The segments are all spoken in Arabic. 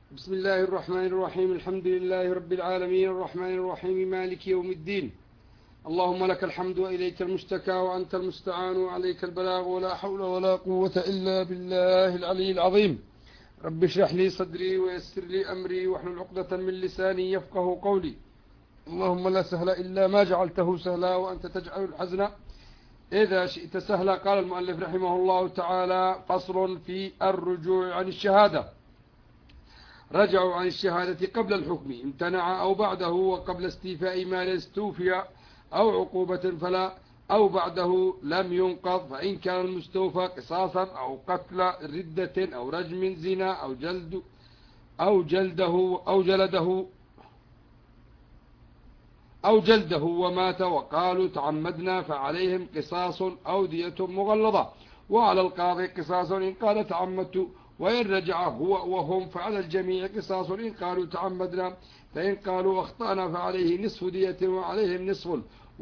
بسم الله الرحمن الرحيم. الحمد لله رب العالمين الرحمن الرحيم مالك يوم الدين. اللهم لك الحمد وإليك المشتكى وأنت المستعان وعليك البلاغ ولا حول ولا قوة إلا بالله العلي العظيم. رب اشرح لي صدري ويسر لي أمري واحلل عقدة من لساني يفقه قولي. اللهم لا سهل إلا ما جعلته سهلا وأنت تجعل الحزن إذا شئت سهلا. قال المؤلف رحمه الله تعالى: فصل في الرجوع عن الشهادة. رجعوا عن الشهادة قبل الحكم امتنع أو بعده، وقبل استيفاء ما استوفي أو عقوبة فلا، أو بعده لم ينقض، فإن كان المستوفى قصاصا أو قتل ردة أو رجم زنا أو جلده ومات وقالوا تعمدنا فعليهم قصاص أو دية مغلظة، وعلى القاضي قصاص إن قال تعمدت، وإن رجع هو وهم فعلى الجميع قصاص إن قالوا تعمدنا، فإن قالوا أخطأنا فعليه نصف دية وعليهم نصف،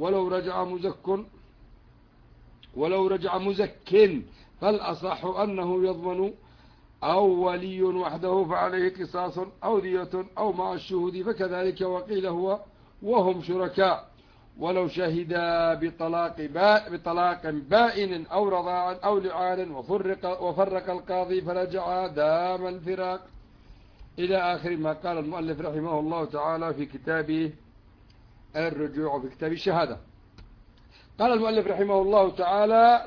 ولو رجع مزك فالأصح أنه يضمن، أو ولي وحده فعليه قصاص أو دية أو مع الشهود، فكذلك وقيل هو وهم شركاء، ولو شهدا بطلاق بائن أو رضاع أو لعان وفرق القاضي فرجع دام الفراق، إلى آخر ما قال المؤلف رحمه الله تعالى في كتابه الرجوع في كتاب الشهادة. قال المؤلف رحمه الله تعالى: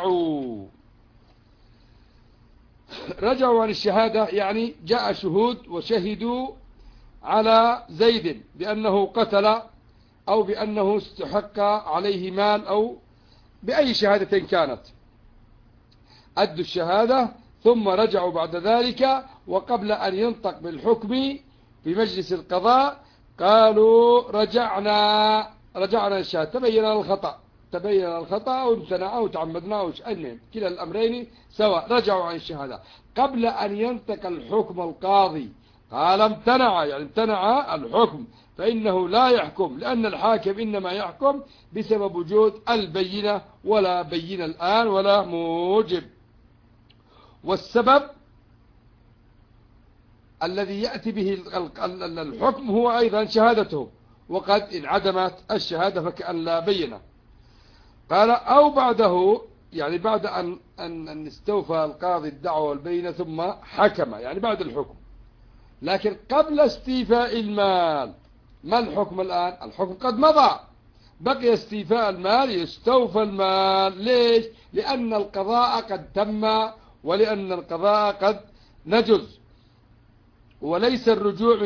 رجعوا عن الشهادة، يعني جاء شهود وشهدوا على زيد بأنه قتل أو بأنه استحق عليه مال أو بأي شهادة كانت، أدوا الشهادة ثم رجعوا بعد ذلك، وقبل أن ينطق بالحكم في مجلس القضاء قالوا رجعنا الشهادة، تبين الخطأ أو امتنع أو تعمدنا أو المهم كلا الأمرين سواء، رجعوا عن الشهادة قبل أن ينطق الحكم القاضي. قال امتنع الحكم، فإنه لا يحكم، لأن الحاكم إنما يحكم بسبب وجود البينة، ولا بينة الآن ولا موجب، والسبب الذي يأتي به الحكم هو أيضا شهادته، وقد انعدمت الشهادة فكأن لا بينة. قال أو بعده، يعني بعد أن استوفى القاضي الدعوة والبينة ثم حكم، يعني بعد الحكم، لكن قبل استيفاء المال. ما الحكم الآن؟ الحكم قد مضى، بقي استيفاء المال، يستوفى المال. ليش؟ لأن القضاء قد تم، ولأن القضاء قد نجز، وليس الرجوع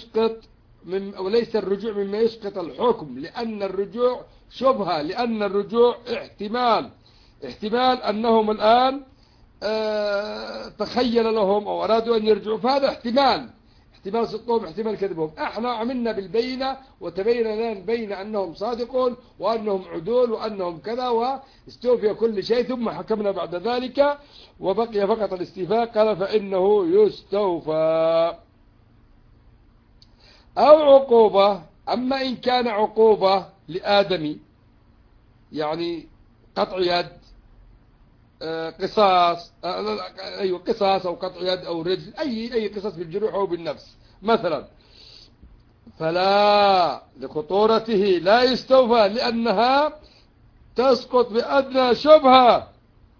مما يسقط الحكم، لأن الرجوع شبهة، لأن الرجوع احتمال أنهم الآن تخيل لهم أو أرادوا أن يرجعوا، فهذا احتمال صدقهم احتمال كذبهم. احنا عملنا بالبينة وتبين لنا البينة أنهم صادقون وأنهم عدول وأنهم كذا، واستوفي كل شيء، ثم حكمنا بعد ذلك وبقي فقط الاستيفاء. قال فإنه يستوفى. أو عقوبة، أما إن كان عقوبة لآدمي، يعني قطع يد، قصاص أو قطع يد أو رجل، أي قصاص بالجروح أو بالنفس مثلا، فلا لخطورته لا يستوفى، لأنها تسقط بأدنى شبهة،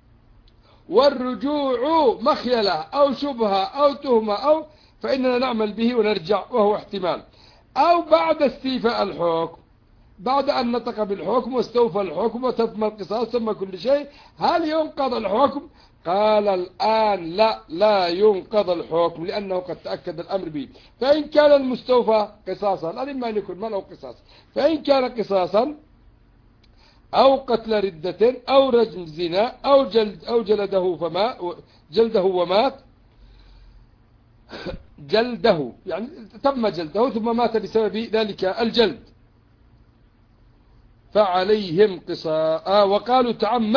والرجوع مخيلة أو شبهة أو تهمة فإننا نعمل به ونرجع، وهو احتمال. أو بعد استيفاء الحكم، بعد أن نطق بالحكم واستوفى الحكم وتم القصاص ثم كل شيء، هل ينقض الحكم؟ قال الآن لا ينقض الحكم، لأنه قد تأكد الأمر به. فإن كان المستوفى قصاصا، إما أن يكون مال أو قصاص، فإن كان قصاصا أو قتل ردة أو رجم زنا أو جلده ومات، جلده يعني تم جلده ثم مات بسبب ذلك الجلد، فعليهم قصاص. وقالوا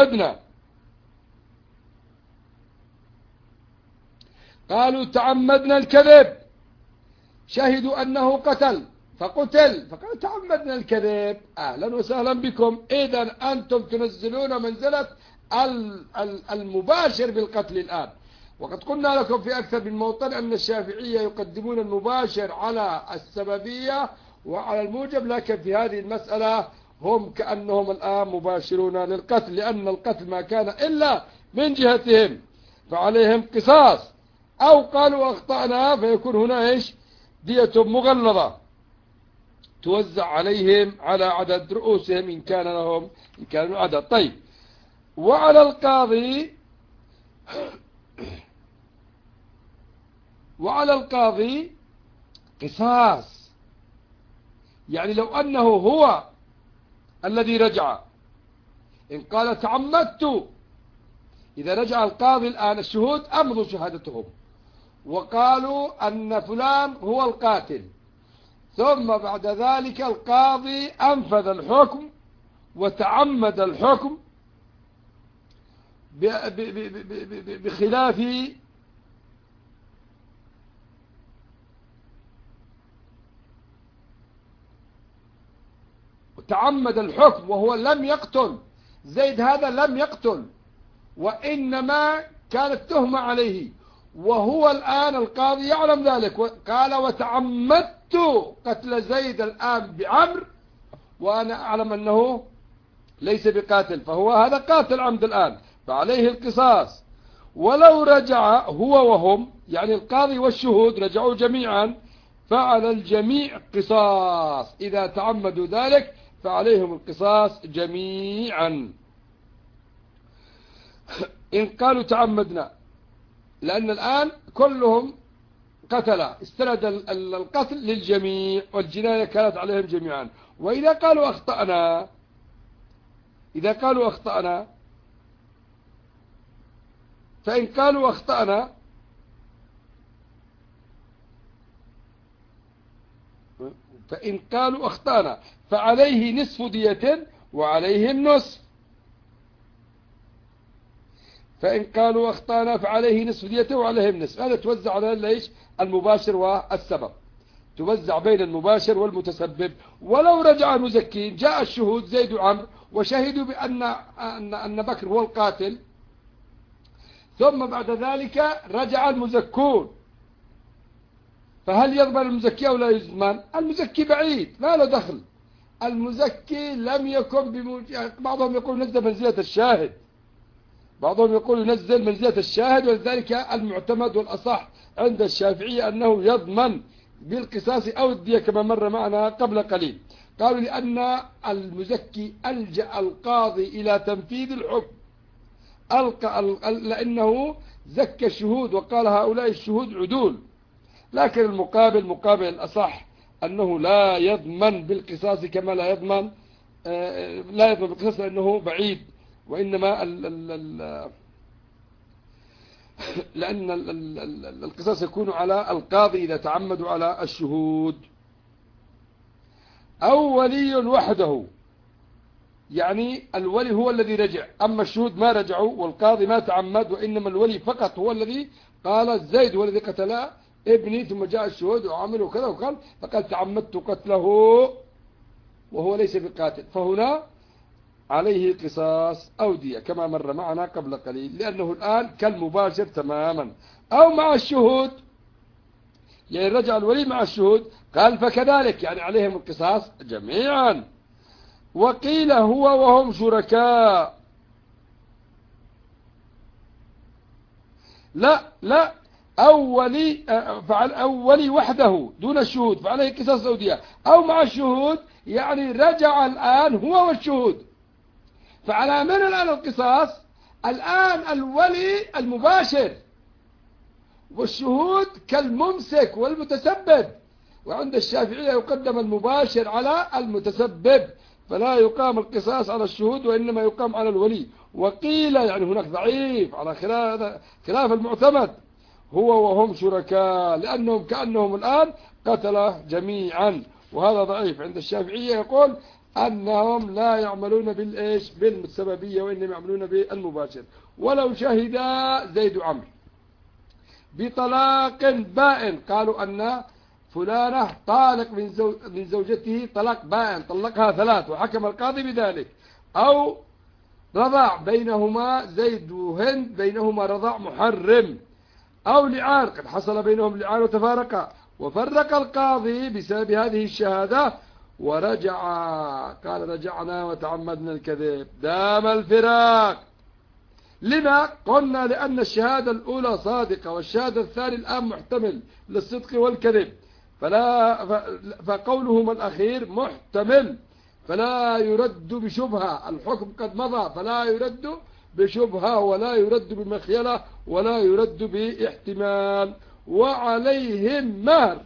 تعمدنا الكذب، شهدوا أنه قتل فقتل، فقالوا تعمدنا الكذب. أهلا وسهلا بكم، إذن أنتم تنزلون منزلة المباشر بالقتل الآن. وقد قلنا لكم في أكثر من موطن أن الشافعية يقدمون المباشر على السببية وعلى الموجب، لكن في هذه المسألة هم كأنهم الآن مباشرون للقتل، لأن القتل ما كان إلا من جهتهم فعليهم قصاص. أو قالوا أخطأنا فيكون هنا إيش؟ دية مغلظة توزع عليهم على عدد رؤوسهم إن كان لهم، إن كانوا عدد. طيب، وعلى القاضي قصاص، يعني لو أنه هو الذي رجع، إن قال تعمدت، إذا رجع القاضي الآن الشهود أمضوا شهادتهم وقالوا أن فلان هو القاتل، ثم بعد ذلك القاضي أنفذ الحكم وتعمد الحكم بخلاف تعمد الحكم وهو لم يقتل زيد، هذا لم يقتل وإنما كانت تهمة عليه، وهو الآن القاضي يعلم ذلك، قال وتعمدت قتل زيد الآن بعمر وأنا أعلم أنه ليس بقاتل، فهو هذا قاتل عمد الآن فعليه القصاص. ولو رجع هو وهم، يعني القاضي والشهود رجعوا جميعا، فعلى الجميع قصاص، إذا تعمدوا ذلك فعليهم القصاص جميعا. إن قالوا تعمدنا، لأن الآن كلهم قتلا، استند القتل للجميع والجناية كانت عليهم جميعا. وإذا قالوا أخطأنا، إذا قالوا أخطأنا، فإن قالوا أخطأنا فعليه نصف دية وعليهم نصف. فإن قالوا أخطأنا فعليه نصف ديته وعليهم نصف. هذا توزع على ليش؟ المباشر والسبب، توزع بين المباشر والمتسبب. ولو رجع المزكين، جاء الشهود زيد وعمر وشهدوا بأن بكر هو القاتل، ثم بعد ذلك رجع المزكون، فهل يضمن المزكي أو لا يضمن؟ المزكي بعيد ما له دخل، المزكي لم يكن بعضهم يقول نزل منزلة الشاهد، بعضهم يقول ينزل منزلة الشاهد، ولذلك المعتمد والأصح عند الشافعية أنه يضمن بالقصاص أو الدية كما مر معنا قبل قليل. قالوا لأن المزكي ألجأ القاضي إلى تنفيذ الحكم، لأنه زكى الشهود وقال هؤلاء الشهود عدول، لكن مقابل الأصح أنه لا يضمن بالقصاص كما لا يضمن بالقصاص لأنه بعيد، وإنما لأن القصاص يكون على القاضي إذا تعمدوا على الشهود. أو ولي وحده، يعني الولي هو الذي رجع، أما الشهود ما رجعوا والقاضي ما تعمد، وإنما الولي فقط هو الذي قال زيد هو الذي قتل ابني، ثم جاء الشهود وعملوا كذا وقال فقد تعمدت قتله وهو ليس بقاتل، فهنا عليه قصاص أو دية كما مر معنا قبل قليل، لأنه الآن كالمباشر تماما. أو مع الشهود، يعني رجع الولي مع الشهود، قال فكذلك يعني عليهم القصاص جميعا. وقيل هو وهم شركاء، لا أو ولي وحده دون الشهود فعليه قصاص أو دية، أو مع الشهود يعني رجع الآن هو والشهود، فعلى من الآن القصاص؟ الآن الولي المباشر والشهود كالممسك والمتسبب، وعند الشافعية يقدم المباشر على المتسبب، فلا يقام القصاص على الشهود وإنما يقام على الولي. وقيل يعني هناك ضعيف على خلاف المعتمد، هو وهم شركاء، لأنهم كأنهم الآن قتل جميعا، وهذا ضعيف عند الشافعية، يقول أنهم لا يعملون بالسببية وإنما يعملون بالمباشر. ولو شهد زيد وعمر بطلاق بائن، قالوا أن فلانة طالق من زوجته طلاق بائن، طلقها 3 وحكم القاضي بذلك، أو رضاع بينهما زيد وهند بينهما رضاع محرم، أو لعان قد حصل بينهم لعان وتفارقا، وفرق القاضي بسبب هذه الشهادة ورجع، قال رجعنا وتعمدنا الكذب، دام الفراق. لما قلنا؟ لأن الشهادة الأولى صادقة والشهادة الثانية الآن محتمل للصدق والكذب، فقولهما الأخير محتمل فلا يرد بشبهة، الحكم قد مضى فلا يرد بشبهة ولا يرد بمخيلة ولا يرد باحتمال. وعليهم مهر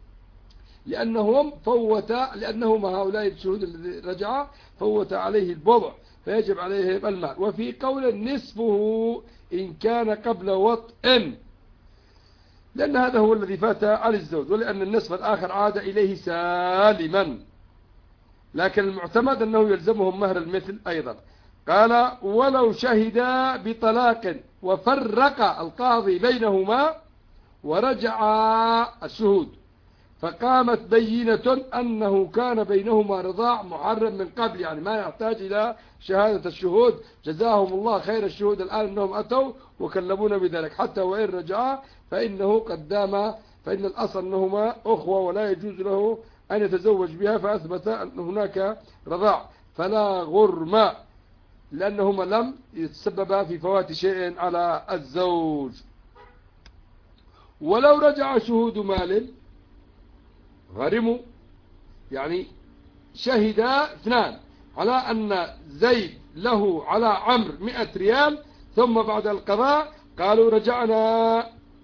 لأنهما هؤلاء الشهود الذي رجع فوت عليه البضع فيجب عليهم المال. وفي قول نصفه إن كان قبل وطئ، لأن هذا هو الذي فات على الزوج، ولأن النصف الآخر عاد إليه سالما، لكن المعتمد أنه يلزمهم مهر المثل أيضا. قال ولو شهدا بطلاق وفرق القاضي بينهما ورجع الشهود فقامت بينة أنه كان بينهما رضاع محرم من قبل، يعني ما يحتاج إلى شهادة الشهود، جزاهم الله خير الشهود الآن أنهم أتوا وكلمونا بذلك، حتى وإن رجعا فإنه قد دام، فإن الأصل أنهما أخوة ولا يجوز له أن يتزوج بها، فأثبت أن هناك رضاع فلا غرم، لأنهما لم يتسببا في فوات شيء على الزوج. ولو رجع شهود مال غرموا، يعني شهد اثنان على أن زيد له على عمرو 100 ريال، ثم بعد القضاء قالوا رجعنا،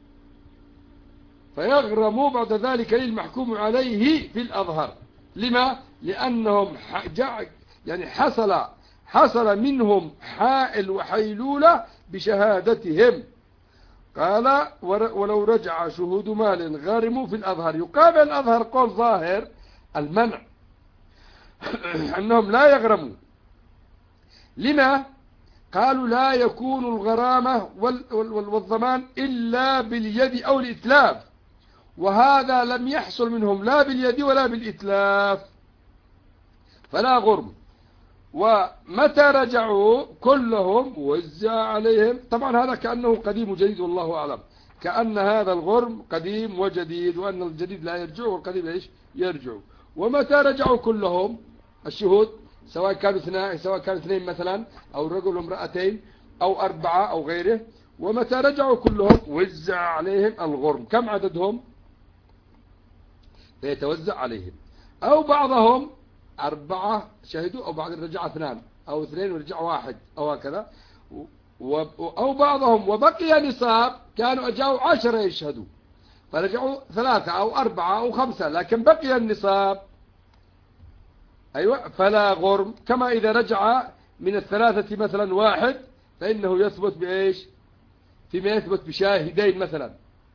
فيغرموا بعد ذلك للمحكوم عليه في الأظهر. لما؟ لأنهم يعني حصل منهم حائل وحيلولة بشهادتهم. قال ولو رجع شهود مال غارموا في الأظهر. يقابل الأظهر قول ظاهر المنع أنهم لا يغرموا. لما؟ قالوا لا يكون الغرامة والضمان إلا باليد أو الإتلاف، وهذا لم يحصل منهم لا باليد ولا بالإتلاف فلا غرم. ومتى رجعوا كلهم وزع عليهم، طبعا هذا كأنه قديم وجديد والله أعلم، كأن هذا الغرم قديم وجديد، وأن الجديد لا يرجع والقديم إيش يرجع. ومتى رجعوا كلهم الشهود، سواء كانوا اثنين مثلا، أو رجل وامرأتين أو 4 أو غيره، ومتى رجعوا كلهم وزع عليهم الغرم. كم عددهم؟ فيتوزع عليهم، أو بعضهم 4 شهدوا، أو بعض رجع 2 أو 2 ورجع 1 أو هكذا، أو بعضهم وبقي نصاب كانوا أجاوا 10 يشهدوا فرجعوا 3 أو 4 أو 5، لكن بقي النصاب أيوة فلا غرم. كما إذا رجع من 3 مثلا 1 فإنه يثبت بإيش؟ فيما يثبت بشاهدين مثلا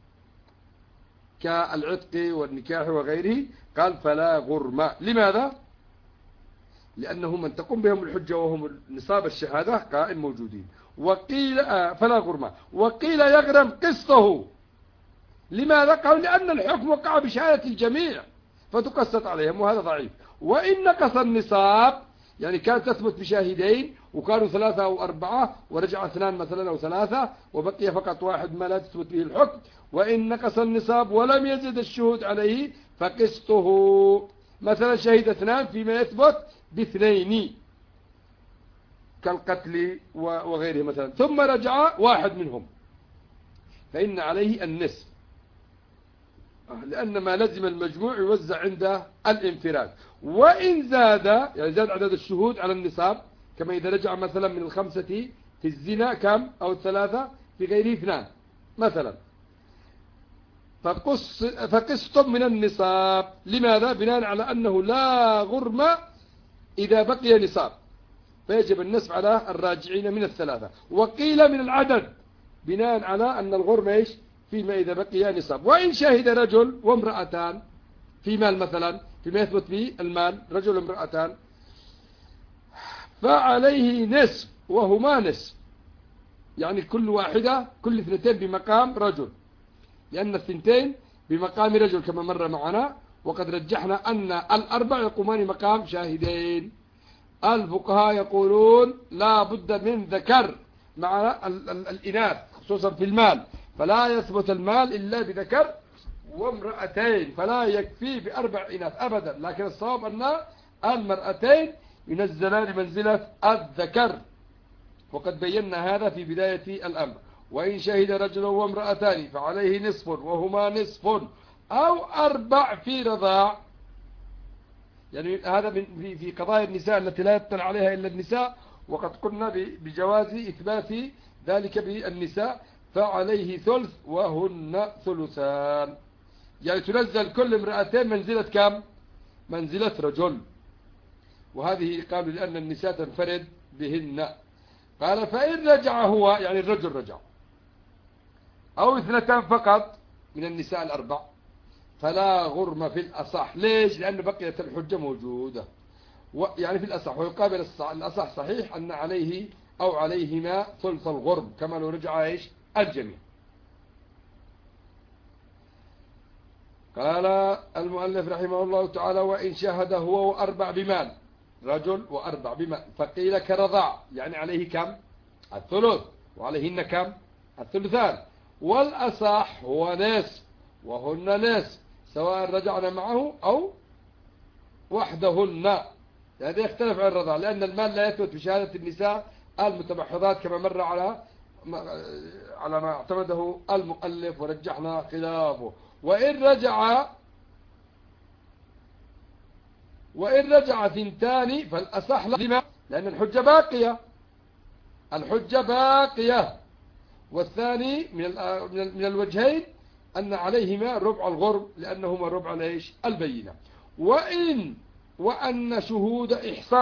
كالعتق والنكاح وغيره، قال فلا غرم. لماذا؟ لأنه من تقوم بهم الحجة وهم نصاب الشهادة قائم موجودين. وقيل فلا غرم، وقيل يغرم قسطه. لماذا؟ قال لأن الحكم وقع بشهادة الجميع فتقسط عليهم، وهذا ضعيف. وإن نقص النصاب، يعني كانت تثبت بشاهدين وكانوا 3 أو 4 ورجع 2 مثلا أو 3 وبقي فقط 1 ما لا تثبت به الحكم، وإن نقص النصاب ولم يزد الشهود عليه فقسطه. مثلا شهد 2 فيما يثبت ب2 كالقتل وغيره مثلا، ثم رجع 1 منهم فإن عليه النصف، لأن ما لزم المجموع يوزع عند الانفراد. وإن زاد، يعني زاد عدد الشهود على النصاب، كما إذا رجع مثلا من 5 في الزنا كم، أو 3 في غيره 2 مثلا، فقسط من النصاب. لماذا؟ بناء على أنه لا غرم إذا بقي نصاب، فيجب النصف على الراجعين من 3. وقيل من العدد بناء على أن الغرم إيش؟ فيما إذا بقي نصاب. وإن شهد رجل وامرأتان في مال مثلا، فيما يثبت به المال رجل وامرأتان، فعليه نصف وهما نصف، يعني كل 2 بمقام رجل، لأن 2 بمقام رجل كما مر معنا. وقد رجحنا أن 4 يقومان مقام شاهدين. الفقهاء يقولون لا بد من ذكر مع الإناث خصوصا في المال، فلا يثبت المال إلا بذكر وامرأتين، فلا يكفي بأربع إناث أبدا، لكن الصواب أن المرأتين ينزلان منزلة الذكر، وقد بينا هذا في بداية الأمر. وإن شهد رجل وامرأتان فعليه نصف وهما نصف أو أربع في رضاع. يعني هذا في قضايا النساء التي لا يطلع عليها إلا النساء، وقد قلنا بجواز إثبات ذلك بالنساء، فعليه ثلث وهن ثلثان. يعني تنزل كل امرأتين منزلة كم؟ منزلة رجل، وهذه قالوا لأن النساء تنفرد بهن. قال فإن رجع هو، يعني الرجل رجع، أو اثنتان فقط من النساء الأربع، فلا غرم في الأصح. ليش؟ لأن بقية الحجة موجودة، يعني في الأصح. ويقابل الأصح صحيح أن عليه أو عليهما ثلث الغرم، كما لو رجع إيش الجميع. قال المؤلف رحمه الله تعالى وإن شهد هو وأربع بمال، رجل وأربع بمال، فقيل كرضاع، يعني عليه كم؟ الثلث، وعليهن كم؟ الثلثان. والأصح هو نصف وهن نصف، سواء رجعنا معه أو وحدهن. هذا يختلف عن الرضاع، لأن المال لا يثبت بشهادة النساء المتمحضات كما مر على ما اعتمده المؤلف ورجحنا خلافه. وإن رجع ثنتان فالأصح لما؟ لأن الحجة باقية. والثاني من الوجهين أن عليهما ربع الغرب، لأنهما ربع ليش البينة. وأن شهود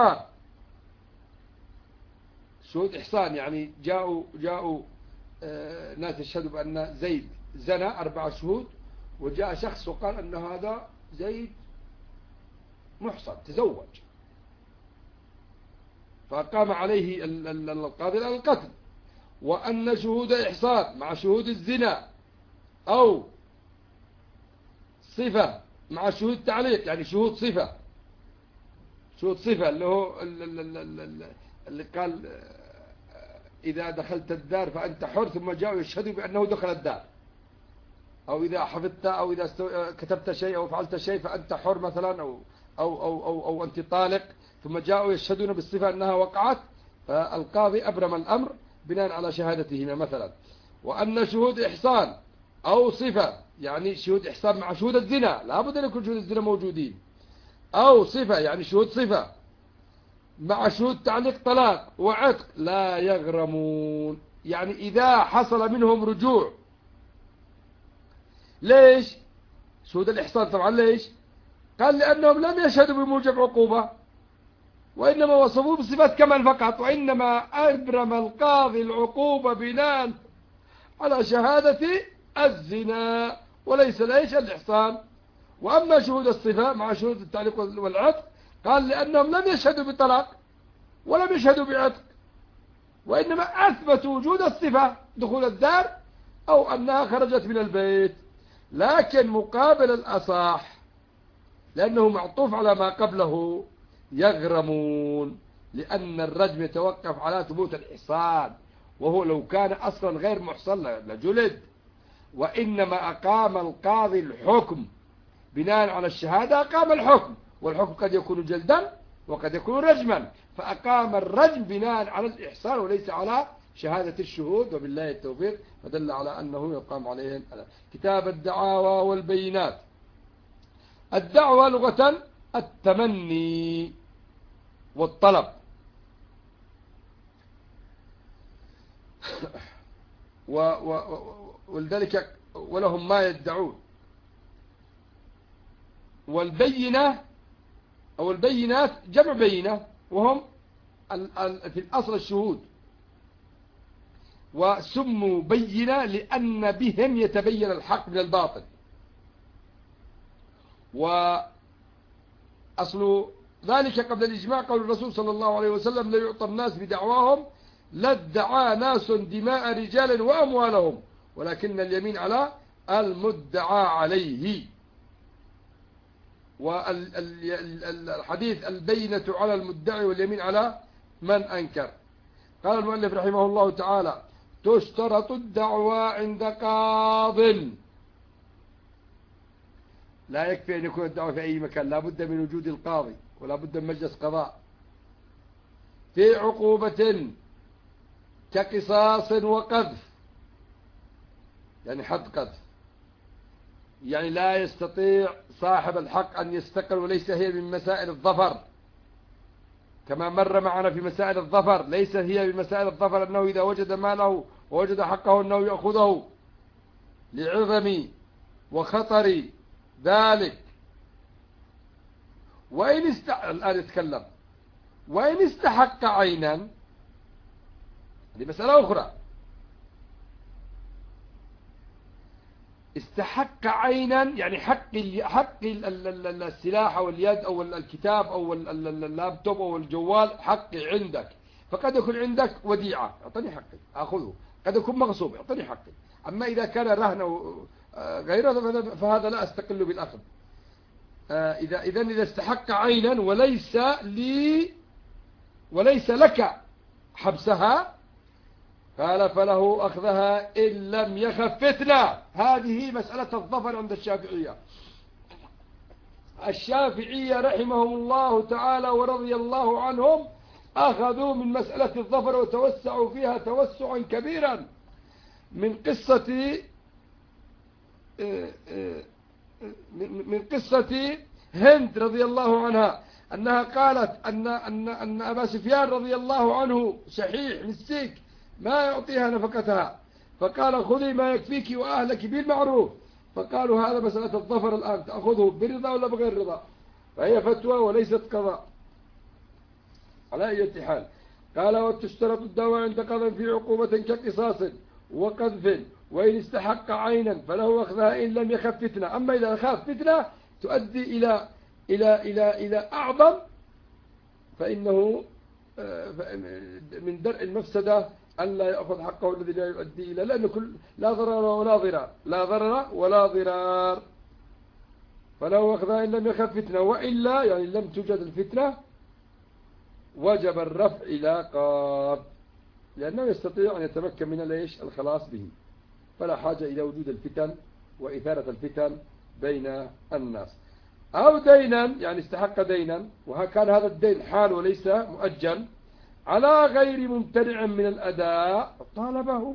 إحصان يعني جاءوا ناس يشهدوا بأن زيد زنى 4 شهود، وجاء شخص وقال أن هذا زيد محصن تزوج، فقام عليه القاضي على القتل. وأن شهود إحصان مع شهود الزنا أو صفة مع شهود تعليق، يعني شهود صفة اللي هو اللي قال إذا دخلت الدار فأنت حر، ثم جاءوا يشهدوا بأنه دخل الدار، أو إذا حفظت أو إذا كتبت شيء أو فعلت شيء فأنت حر مثلا، أو أنت طالق، ثم جاءوا يشهدون بالصفة أنها وقعت، فالقاضي أبرم الأمر بناء على شهادتهما مثلا. وأن شهود إحصان أو صفة، يعني شهود إحصان مع شهود الزنا، لا بد أن يكون شهود الزنا موجودين، أو صفة يعني شهود صفة مع شهود تعليق طلاق وعتق، لا يغرمون. يعني إذا حصل منهم رجوع. ليش شهود الإحصان طبعا؟ ليش؟ قال لأنهم لم يشهدوا بموجب عقوبة، وإنما وصفوه بصفات كمال فقط، وإنما أبرم القاضي العقوبة بناء على شهادة الزنا وليس ليش الإحصان. وأما شهود الصفة مع شهود التعليق والعتق، قال لأنهم لم يشهدوا بطلاق ولم يشهدوا بعتق، وإنما أثبتوا وجود الصفة دخول الدار أو أنها خرجت من البيت. لكن مقابل الأصح لأنه معطوف على ما قبله يغرمون، لأن الرجم يتوقف على ثبوت الإحصان، وهو لو كان أصلا غير محصن لجلد. وإنما أقام القاضي الحكم بناء على الشهادة، أقام الحكم، والحكم قد يكون جلدا وقد يكون رجما، فأقام الرجم بناء على الإحصان وليس على شهادة الشهود. وبالله التوفيق، فدل على أنه يقام عليهم. كتاب الدعاوى والبينات. الدعوى لغة التمني والطلب، ولذلك ولهم ما يدعون. والبينة أو البينات جمع بينة، وهم في الأصل الشهود، وسموا بينة لأن بهم يتبين الحق من الباطل. وأصل ذلك قبل الإجماع قول الرسول صلى الله عليه وسلم: لا يعطى الناس بدعواهم، لا ادعى ناس دماء رجال وأموالهم، ولكن اليمين على المدعى عليه. والحديث البينة على المدعي واليمين على من أنكر. قال المؤلف رحمه الله تعالى: تشترط الدعوى عند قاض. لا يكفي أن يكون الدعوة في أي مكان، لا بد من وجود القاضي ولا بد من مجلس قضاء. في عقوبة كقصاص وقذف، يعني حد قذف، يعني لا يستطيع صاحب الحق أن يستقل، وليس هي من مسائل الظفر كما مر معنا في مسائل الظفر. ليس هي من مسائل الظفر أنه إذا وجد ماله ووجد حقه أنه يأخذه لعظم وخطر ذلك. الآن يتكلم وإن استحق عينا، هذه مسألة أخرى. استحق عينا يعني حق السلاح أو اليد أو الكتاب أو اللابتوب أو الجوال حقي عندك، فقد يكون عندك وديعة أعطني حقي أخذه، قد يكون مغصوب أعطني حقي. أما إذا كان رهن غيره فهذا لا أستقل بالأخذ. إذا استحق عينا وليس لك حبسها، قال فله أخذها إن لم يخف فتنة. هذه مسألة الظفر عند الشافعية. الشافعية رحمهم الله تعالى ورضي الله عنهم أخذوا من مسألة الظفر وتوسعوا فيها توسعا كبيرا، من قصة هند رضي الله عنها أنها قالت أن أبا سفيان رضي الله عنه شحيح مسيك ما يعطيها نفقتها، فقال خذي ما يكفيك وأهلك بالمعروف. فقالوا هذا مسألة الظفر الآن تأخذه برضا ولا بغير رضا، فهي فتوى وليست قضاء على أي حال. قال وتشترط الدعوى عند قضاء في عقوبة كقصاص وقذف، وإن استحق عينا فله أخذها إن لم يخف فتنة. أما إذا خاف فتنة تؤدي إلى أعظم، فإنه من درء المفسدة أن لا يأخذ حقه الذي لا يؤدي إلى، لأنه لا ضرر ولا ضرار، لا ضرر ولا ضرار، فلو أخذها إن لم يخف فتنة، وإلا يعني لم توجد الفتنة وجب الرفع إلى قاض، لأنه يستطيع أن يتمكن من الخلاص به، فلا حاجة إلى وجود الفتن وإثارة الفتن بين الناس. أو دينا يعني استحق دينا، وكان هذا الدين حال وليس مؤجل، على غير ممتنع من الأداء طالبه،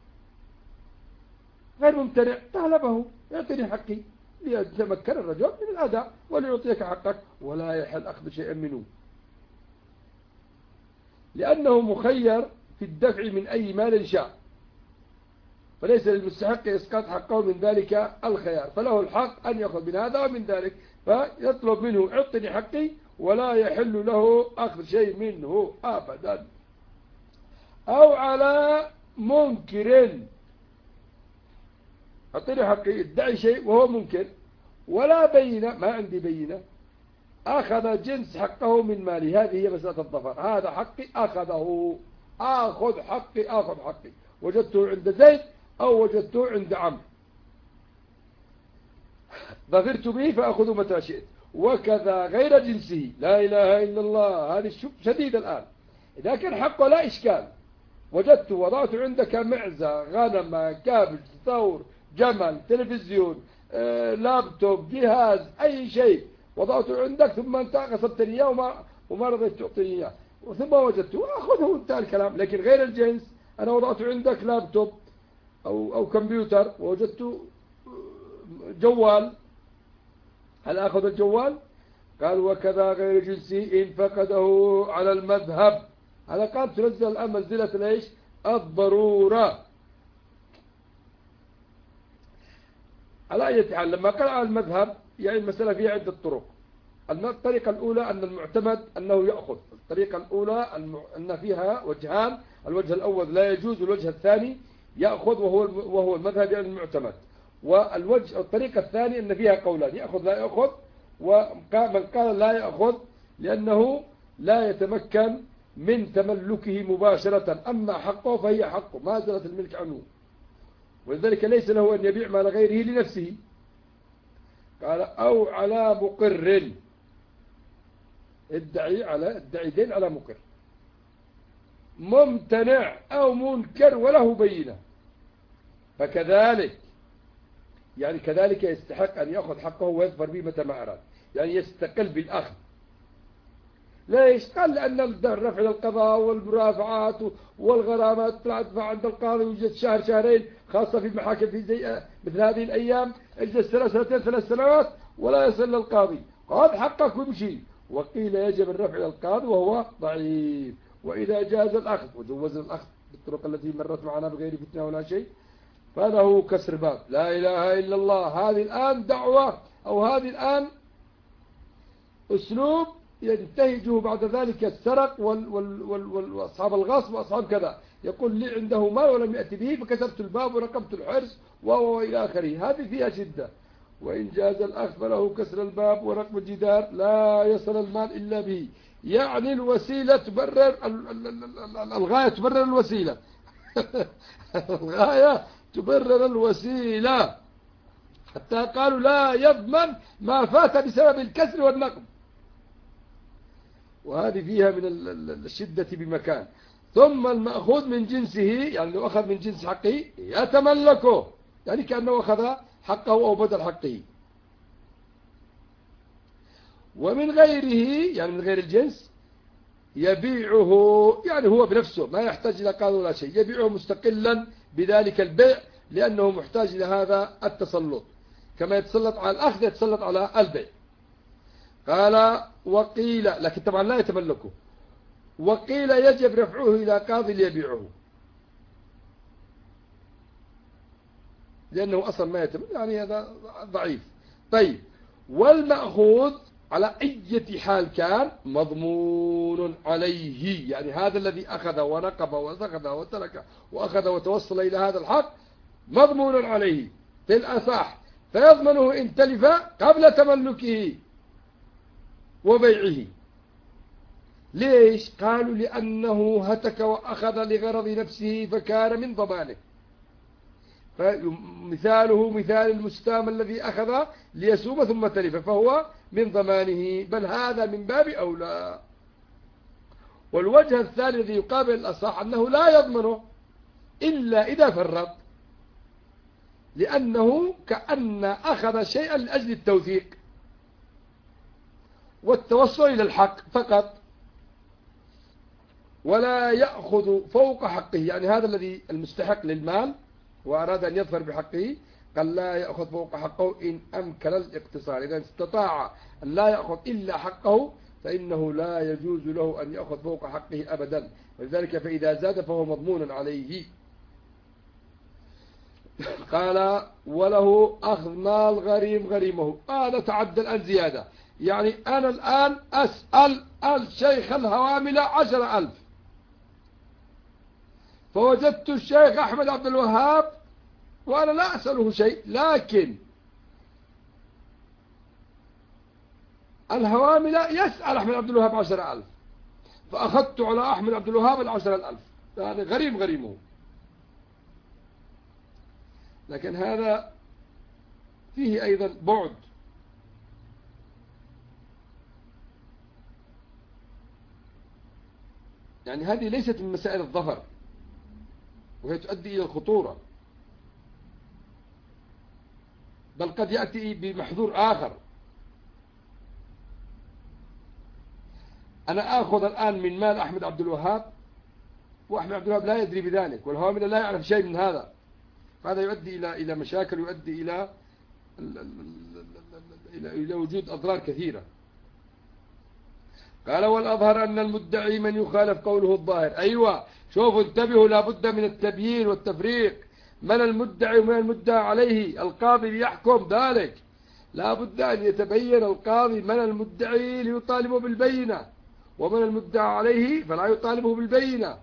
غير ممتنع طالبه يعطيني حقي، ليتمكن الرجل من الأداء وليعطيك حقك، ولا يحل أخذ شيئا منه، لأنه مخير في الدفع من أي مال شاء، فليس للمستحق إسقاط حقه من ذلك الخيار، فله الحق أن يأخذ من هذا ومن ذلك، فيطلب منه اعطني حقي، ولا يحل له أخذ شيء منه أبدا. أو على منكر، اعطني حقي، ادعي شيء وهو منكر ولا بينة، ما عندي بينة، أخذ جنس حقه من مالي، هذه هي مسألة الظفر، هذا حقي أخذه، أخذ حقي، وجدته عند زيد أو وجدته عند عمرو، ظفرت به فأخذ متى شئت، وكذا غير جنسه. لا إله إلا الله، هذه شديد الآن. إذا كان حقه لا إشكال، وجدته وضعت عندك معزة، غنم، كابج، ثور، جمل، تلفزيون، لابتوب، جهاز، أي شيء وضعته عندك، ثم أنت غصبتني إياه وما رضيت تعطيني إياه، ثم وجدته أخذه، انتهى الكلام. لكن غير الجنس، أنا وضعت عندك لابتوب أو كمبيوتر ووجدت جوال، هل أخذ الجوال؟ قال وكذا غير جنسي إن فقده على المذهب. هذا قال تنزل الآن منزلة ليش؟ الضرورة. على أي حال لما قال على المذهب يعني المسألة فيها عدة طرق. الطريقة الأولى أن المعتمد أنه يأخذ، الطريقة الأولى أن فيها وجهان، الوجه الأول لا يجوز، والوجه الثاني يأخذ وهو المذهب يعني المعتمد. الطريقة الثانية أن فيها قولان، يأخذ لا يأخذ، ومن قال لا يأخذ لأنه لا يتمكن من تملكه مباشرة، أما حقه فهي حقه ما زالت الملك عنه، ولذلك ليس له أن يبيع مال غيره لنفسه. قال أو على مقر، ادعي دين على مقر، ممتنع أو منكر وله بينة، فكذلك يعني كذلك يستحق أن يأخذ حقه ويظفر به متى ما أراد، يعني يستقل بالأخذ. ليش؟ قال لأن الرفع للقضاء والمرافعات والغرامات تدفع عند القاضي، ويجلس شهر شهرين، خاصة في المحاكم في زي مثل هذه الأيام، اجلس 2 3 سنوات ولا يصل للقاضي، خذ حقك وامشي. وقيل يجب الرفع للقاضي وهو ضعيف. وإذا جاز الأخذ وجوز الأخذ بالطرق التي مرت معنا بغير فتنة ولا شيء، فله كسر باب لا إله إلا الله. هذه الآن دعوة، أو هذه الآن أسلوب ينتهجه بعد ذلك السرق وأصحاب الغصب وأصحاب كذا، يقول لي عنده مال ولم يأتي به فكسرت الباب ورقبت الحرس وإلى آخره، هذه فيها شدة. وإن جاز الأخذ فله كسر الباب ورقب الجدار لا يصل المال إلا به، يعني الوسيلة تبرر الغاية تبرر الوسيلة الغاية تبرر الوسيلة، حتى قالوا لا يضمن ما فات بسبب الكسر والنقب، وهذه فيها من الشدة بمكان. ثم المأخوذ من جنسه، يعني لو أخذ من جنس حقه يتملكه، يعني كأنه أخذ حقه أو بدل حقه. ومن غيره، يعني من غير الجنس، يبيعه، يعني هو بنفسه ما يحتاج إلى قاضي ولا شيء، يبيعه مستقلا بذلك البيع، لأنه محتاج إلى هذا التسلط، كما يتسلط على الأخذ يتسلط على البيع. قال وقيل، لكن طبعا لا يتملكه، وقيل يجب رفعه إلى قاضي ليبيعه، لأنه أصلا ما يتملك، يعني هذا ضعيف. طيب، والمأخوذ على أي حال كان مضمون عليه، يعني هذا الذي أخذ ونقب وزغد وترك وأخذ وتوصل إلى هذا الحق مضمون عليه في الأصح، فيضمنه إن تلف قبل تملكه وبيعه. ليش؟ قالوا لأنه هتك وأخذ لغرض نفسه فكان من ضمانه، فمثاله مثال المستام الذي أخذ ليسوم ثم تلف فهو من ضمانه، بل هذا من باب أولى. والوجه الثاني الذي يقابل الأصح أنه لا يضمنه إلا إذا فرط، لأنه كأن أخذ شيئا لأجل التوثيق والتوصل إلى الحق فقط، ولا يأخذ فوق حقه، يعني هذا الذي المستحق للمال وأراد أن يظفر بحقه قال لا يأخذ فوق حقه إن أمكن الاقتصار، إذا استطاع أن لا يأخذ إلا حقه فإنه لا يجوز له أن يأخذ فوق حقه أبدا، ولذلك فإذا زاد فهو مضمون عليه. قال وله أخذ مال غريم غريمه. أنا تعدى الآن زيادة، يعني أنا الآن أسأل الشيخ الهوامل 10,000، فوجدت الشيخ أحمد عبد الوهاب وأنا لا أسأله شيء، لكن الهوامل يسأل أحمد عبد الوهاب 10,000، فأخذت على أحمد عبد الوهاب 10,000، هذا غريم غريمه. لكن هذا فيه أيضا بعد، يعني هذه ليست من مسائل الظفر، وهي تؤدي إلى الخطورة، بل قد يأتي بمحذور آخر. أنا آخذ الآن من مال أحمد عبد الوهاب، وأحمد عبد الوهاب لا يدري بذلك، والهوامل لا يعرف شيء من هذا، هذا يؤدي إلى مشاكل، يؤدي إلى وجود أضرار كثيرة. قال والأظهر أن المدعي من يخالف قوله الظاهر. أيوة، شوفوا انتبهوا، لابد من التبيين والتفريق، من المدعي ومن المدعى عليه. القاضي ليحكم ذلك لابد أن يتبين القاضي من المدعي ليطالبه بالبينة، ومن المدعى عليه فلا يطالبه بالبينة.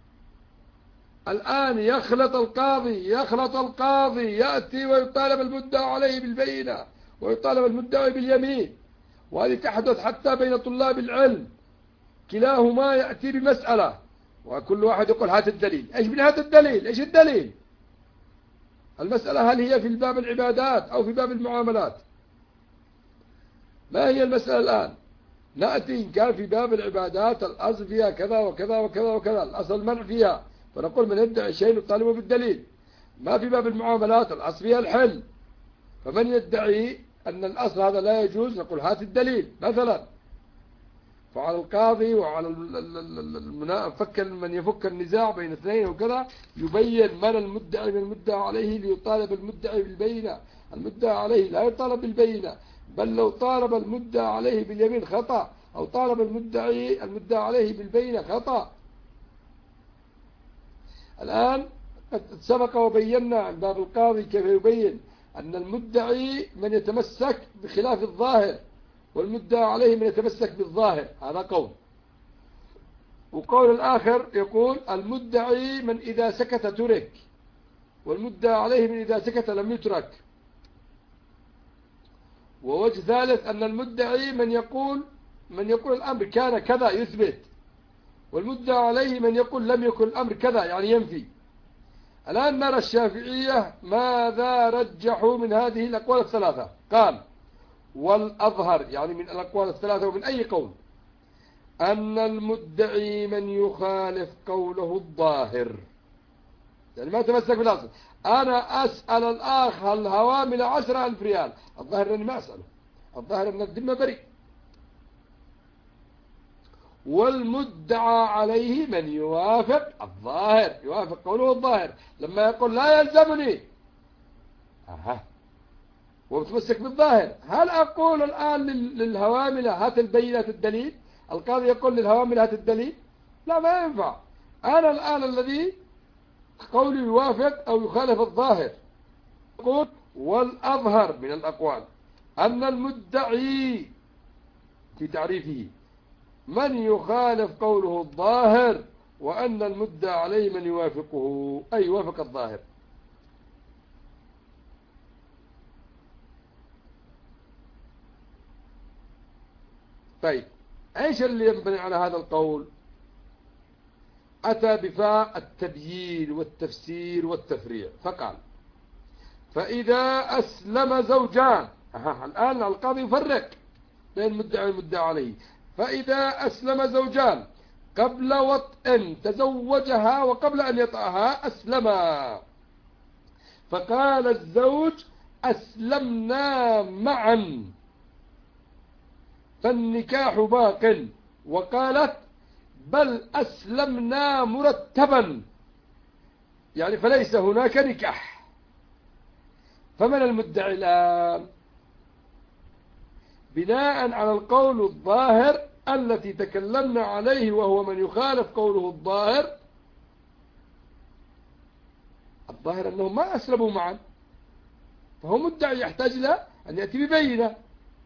الآن يخلط القاضي يأتي ويطالب المدعى عليه بالبينة ويطالب المدعي باليمين، وهذه تحدث حتى بين طلاب العلم، كلاهما يأتي بمسألة وكل واحد يقول هات الدليل. ايش من هذا الدليل؟ ايش الدليل؟ المسألة هل هي في باب العبادات أو في باب المعاملات؟ ما هي المسألة الآن؟ نأتي إن كان في باب العبادات الأصل فيها كذا وكذا وكذا وكذا، الأصل المنع فيها، فنقول من يدعي شيء نطالبه بالدليل. ما في باب المعاملات الأصل فيها الحل، فمن يدعي أن الأصل هذا لا يجوز نقول هات الدليل مثلا. فعلى القاضي وعلى من يفك النزاع بين اثنين وكذا يبين من المدعي من المدعى عليه ليطالب المدعي بالبينة. المدعى عليه لا يطالب بالبينة، بل لو طالب المدعى عليه باليمين خطأ، أو طالب المدعى عليه بالبينة خطأ. الآن قد سبق وبينا عن باب القاضي كيف يبين أن المدعي من يتمسك بخلاف الظاهر، والمدعى عليه من يتمسك بالظاهر، هذا قول. وقول الآخر يقول المدعي من إذا سكت ترك، والمدعى عليه من إذا سكت لم يترك. ووجه ثالث أن المدعي من يقول الأمر كان كذا يثبت، والمدعى عليه من يقول لم يكن الأمر كذا يعني ينفي. الآن نرى الشافعية ماذا رجحوا من هذه الأقوال الثلاثة. قال والأظهر يعني من الأقوال الثلاثة ومن أي قول أن المدعي من يخالف قوله الظاهر، يعني ما تمسك بالأصل. أنا أسأل الآخ هل هوامل 10,000 ريال، الظاهر أني ما أسأله، الظاهر أن الذمة بريء. والمدعى عليه من يوافق الظاهر، يوافق قوله الظاهر لما يقول لا يلزمني ومتمسك بالظاهر. هل أقول الآن للهوامل هات البينة الدليل؟ القاضي يقول للهوامل هات الدليل؟ لا، ما ينفع. أنا الآن الذي قولي يوافق أو يخالف الظاهر. يقول والأظهر من الأقوال أن المدعي في تعريفه من يخالف قوله الظاهر، وأن المدعى عليه من يوافقه أي يوافق الظاهر. طيب ايش اللي ينبني على هذا القول؟ أتى بفاء التبيين والتفسير والتفريع، فقال فإذا أسلم زوجان. الآن القاضي يفرق بين المدعي والمدعى عليه. فإذا أسلم زوجان قبل وطئ تزوجها وقبل أن يطأها أسلما، فقال الزوج أسلمنا معا فالنكاح باق، وقالت بل أسلمنا مرتبا، يعني فليس هناك نكاح. فمن المدعي الآن؟ بناء على القول الظاهر التي تكلمنا عليه، وهو من يخالف قوله الظاهر. الظاهر أنهم ما أسلموا معا، فهو مدعي يحتاج إلى أن يأتي ببينة،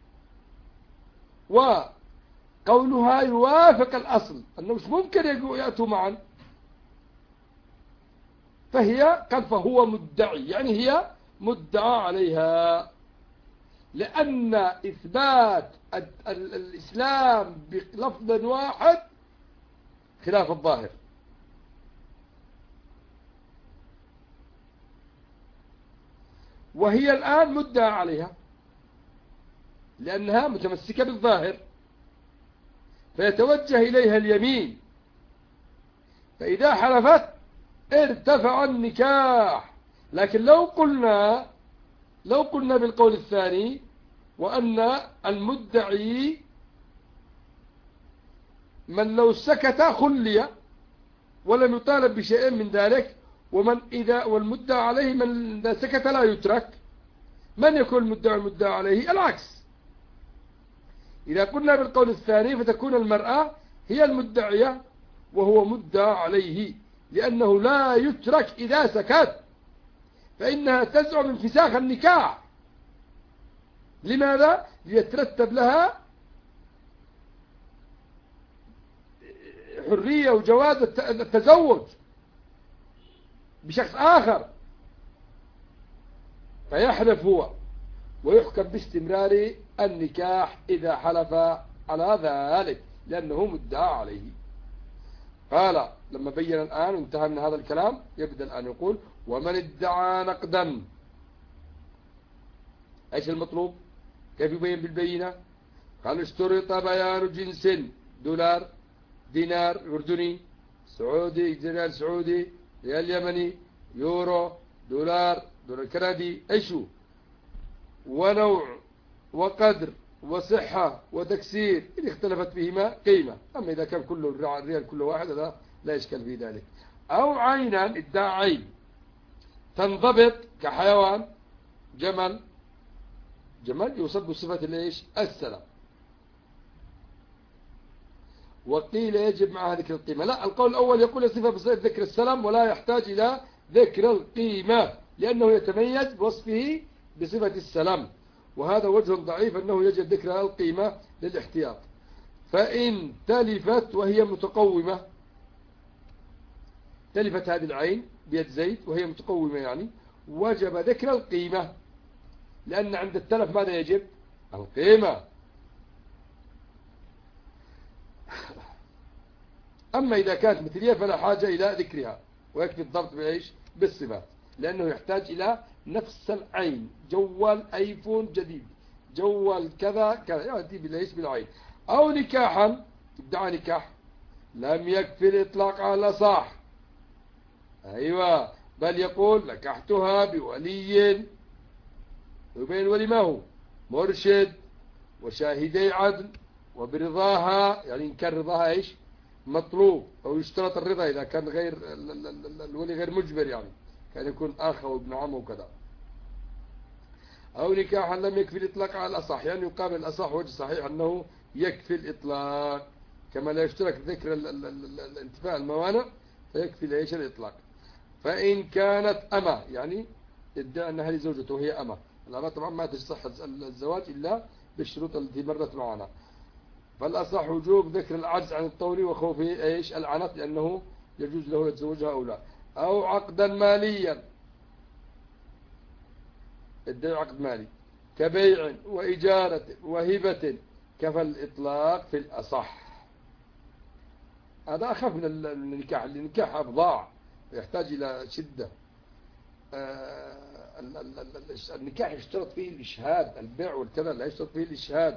وقولها يوافق الأصل أنه مش ممكن يأتوا معا. فهو مدعي، يعني هي مدعى عليها، لأن إثبات الإسلام بلفظ واحد خلاف الظاهر. وهي الآن مدعى عليها لأنها متمسكة بالظاهر، فيتوجه إليها اليمين، فإذا حلفت ارتفع النكاح. لكن لو قلنا بالقول الثاني وأن المدعي من لو سكت خلي ولم يطالب بشيء من ذلك، والمدعى عليه من إذا سكت لا يترك، من يكون المدعى عليه؟ العكس. إذا قلنا بالقول الثاني فتكون المرأة هي المدعية وهو مدعى عليه، لأنه لا يترك إذا سكت، فإنها تزعم انفساخ النكاح. لماذا؟ ليترتب لها حرية وجواز التزوج بشخص آخر، فيحلف هو ويحكم باستمرار النكاح إذا حلف على ذلك، لأنه مدعى عليه. قال لما بين الآن وانتهى من هذا الكلام، يبدأ الآن يقول ومن ادعى نقدا. ايش المطلوب؟ كيف يبين بالبينة؟ قال اشترط بيان جنس، دولار، دينار أردني، سعودي، ريال سعودي، ريال يمني، يورو، دولار كندي، أيشو، ونوع وقدر وصحة وتكسير إن اختلفت فيهما قيمة. أما إذا كان كله الريال كله واحد هذا لا إشكال في ذلك. أو عينا، ادعى عين تنضبط كحيوان، جمل يوصف بصفة الايش؟ السلام. وقيل يجب مع ذكر القيمة. لا، القول الأول يقول صفة بصفة ذكر السلام ولا يحتاج إلى ذكر القيمة لأنه يتميز بوصفه بصفة السلام، وهذا وجه ضعيف أنه يجب ذكر القيمة للاحتياط. فإن تلفت وهي متقومة، تلفت هذه العين بيد زيد وهي متقومة يعني وجب ذكر القيمة، لأن عند التلف ماذا يجب؟ القيمة. أما إذا كانت مثلية فلا حاجة إلى ذكرها، ويكفي الضبط بإيش؟ بالصفات، لأنه يحتاج إلى نفس العين. جوال آيفون جديد، جوال كذا كذا، يأتي بالإيش؟ بالعين. أو نكاحا، ادعى نكاح، لم يكفي الإطلاق على صح. أيوة، بل يقول نكحتها بولي، وبين الولي ما هو؟ مرشد وشاهدي عدل وبرضاها، يعني إن كان رضاها إيش؟ مطلوب، أو يشترط الرضا إذا كان غير الولي غير مجبر، يعني كان يكون أخ وابن عم وكذا. أو نكاحا لم يكفي الإطلاق على الأصح، يعني يقابل الأصح وجه صحيح أنه يكفي الإطلاق، كما لا يشترك ذكر الانتفاء الموانع فيكفي ليش الإطلاق. فإن كانت أما، يعني ادعى أنها لزوجته وهي أما، الأما طبعا ما تصح الزواج إلا بالشروط التي مرت معنا. فالأصح وجوب ذكر العجز عن الطول وخوف ايش؟ العنت، لأنه يجوز له يتزوجها أو لا. أو عقدا ماليا، ادعي عقد مالي كبيع وإجارة وهبة، كفى الإطلاق في الأصح. هذا أخف من النكاح، النكاح أبضاع يحتاج إلى شدة. النكاح يشترط فيه الإشهاد، البيع والكذا لا يشترط فيه الإشهاد.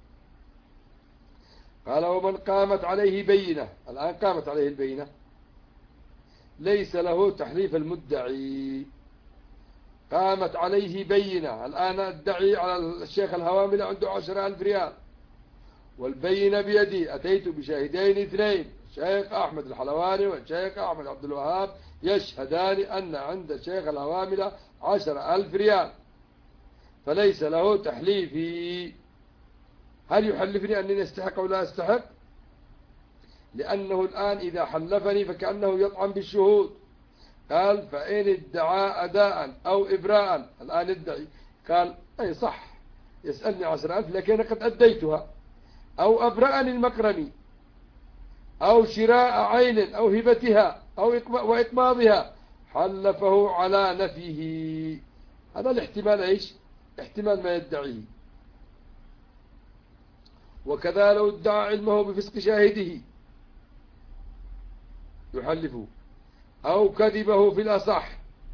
قال ومن قامت عليه بينة، الآن قامت عليه البينة، ليس له تحليف المدعي. قامت عليه بينة، الآن ادعي على الشيخ الهوامل عنده 10,000 ريال، والبينة بيدي، أتيت بشاهدين اثنين، الشيخ أحمد الحلواني والشيخ أحمد عبد الوهاب يشهدان أن عند الشيخ الهوامل 10,000 ريال، فليس له تحليفي. هل يحلفني أنني أستحق أو لا أستحق؟ لأنه الآن إذا حلفني فكأنه يطعن بالشهود. قال فإن ادعى أداء أو إبراء، الآن ادعي، قال أي صح يسألني 10,000 لكن قد أديتها، أو أبرأني المكرمي، أو شراء عين أو هبتها أو وإقباضها، حلفه على نفيه. هذا الاحتمال إيش؟ احتمال ما يدعيه. وكذا لو ادعى علمه بفسق شاهده يحلفه، أو كذبه في الأصح.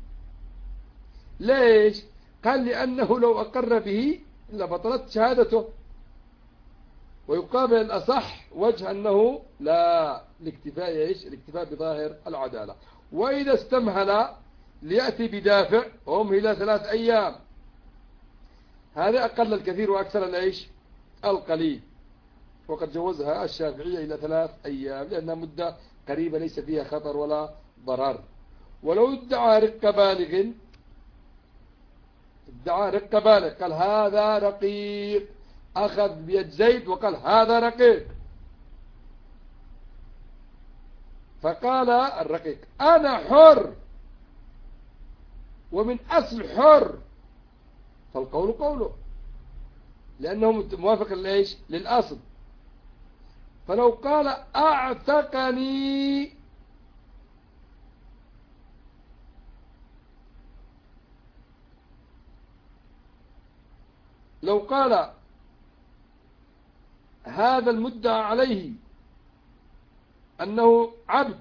ليش؟ قال لأنه لو أقر به لبطلت شهادته، ويقابل الأصح وجه أنه لا، الاكتفاء إيش؟ الاكتفاء بظاهر العدالة. وإذا استمهل ليأتي بدافع وأمهل 3 أيام، هذا أقل الكثير وأكثر الإيش؟ القليل. وقد جوزها الشافعية إلى 3 أيام لأنها مدة قريبة ليس فيها خطر ولا ضرر. ولو ادعى رق بالغ، ادعى رق بالغ، قال هذا رقيق، أخذ بيد زيد وقال هذا رقيق، فقال الرقيق أنا حر ومن أصل حر، فالقول قوله لأنه موافق لإيش؟ للأصل. فلو قال أعتقني، لو قال هذا المدعى عليه أنه عبد،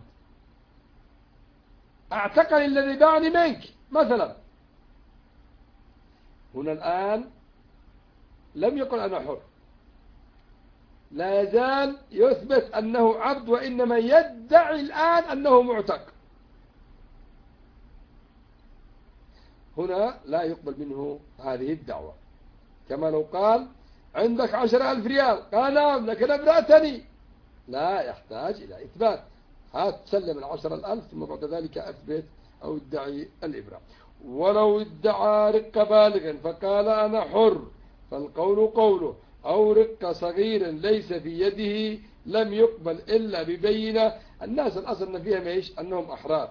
أعتقني الذي باعني منك مثلا، هنا الآن لم يقل أنا حر، لا يزال يثبت أنه عبد، وإنما يدعي الآن أنه معتق. هنا لا يقبل منه هذه الدعوة، كما لو قال عندك 10,000 ريال، قال نعم لكن أبرأتني، لا يحتاج إلى إثبات. هات تسلم 10,000 ثم بعد ذلك أثبت أو ادعي الإبراء. ولو ادعى رق بالغ فقال أنا حر فالقول قوله، أو رق صغير ليس في يده لم يقبل إلا ببينة. الناس الأصل فيها مايش أنهم أحرار،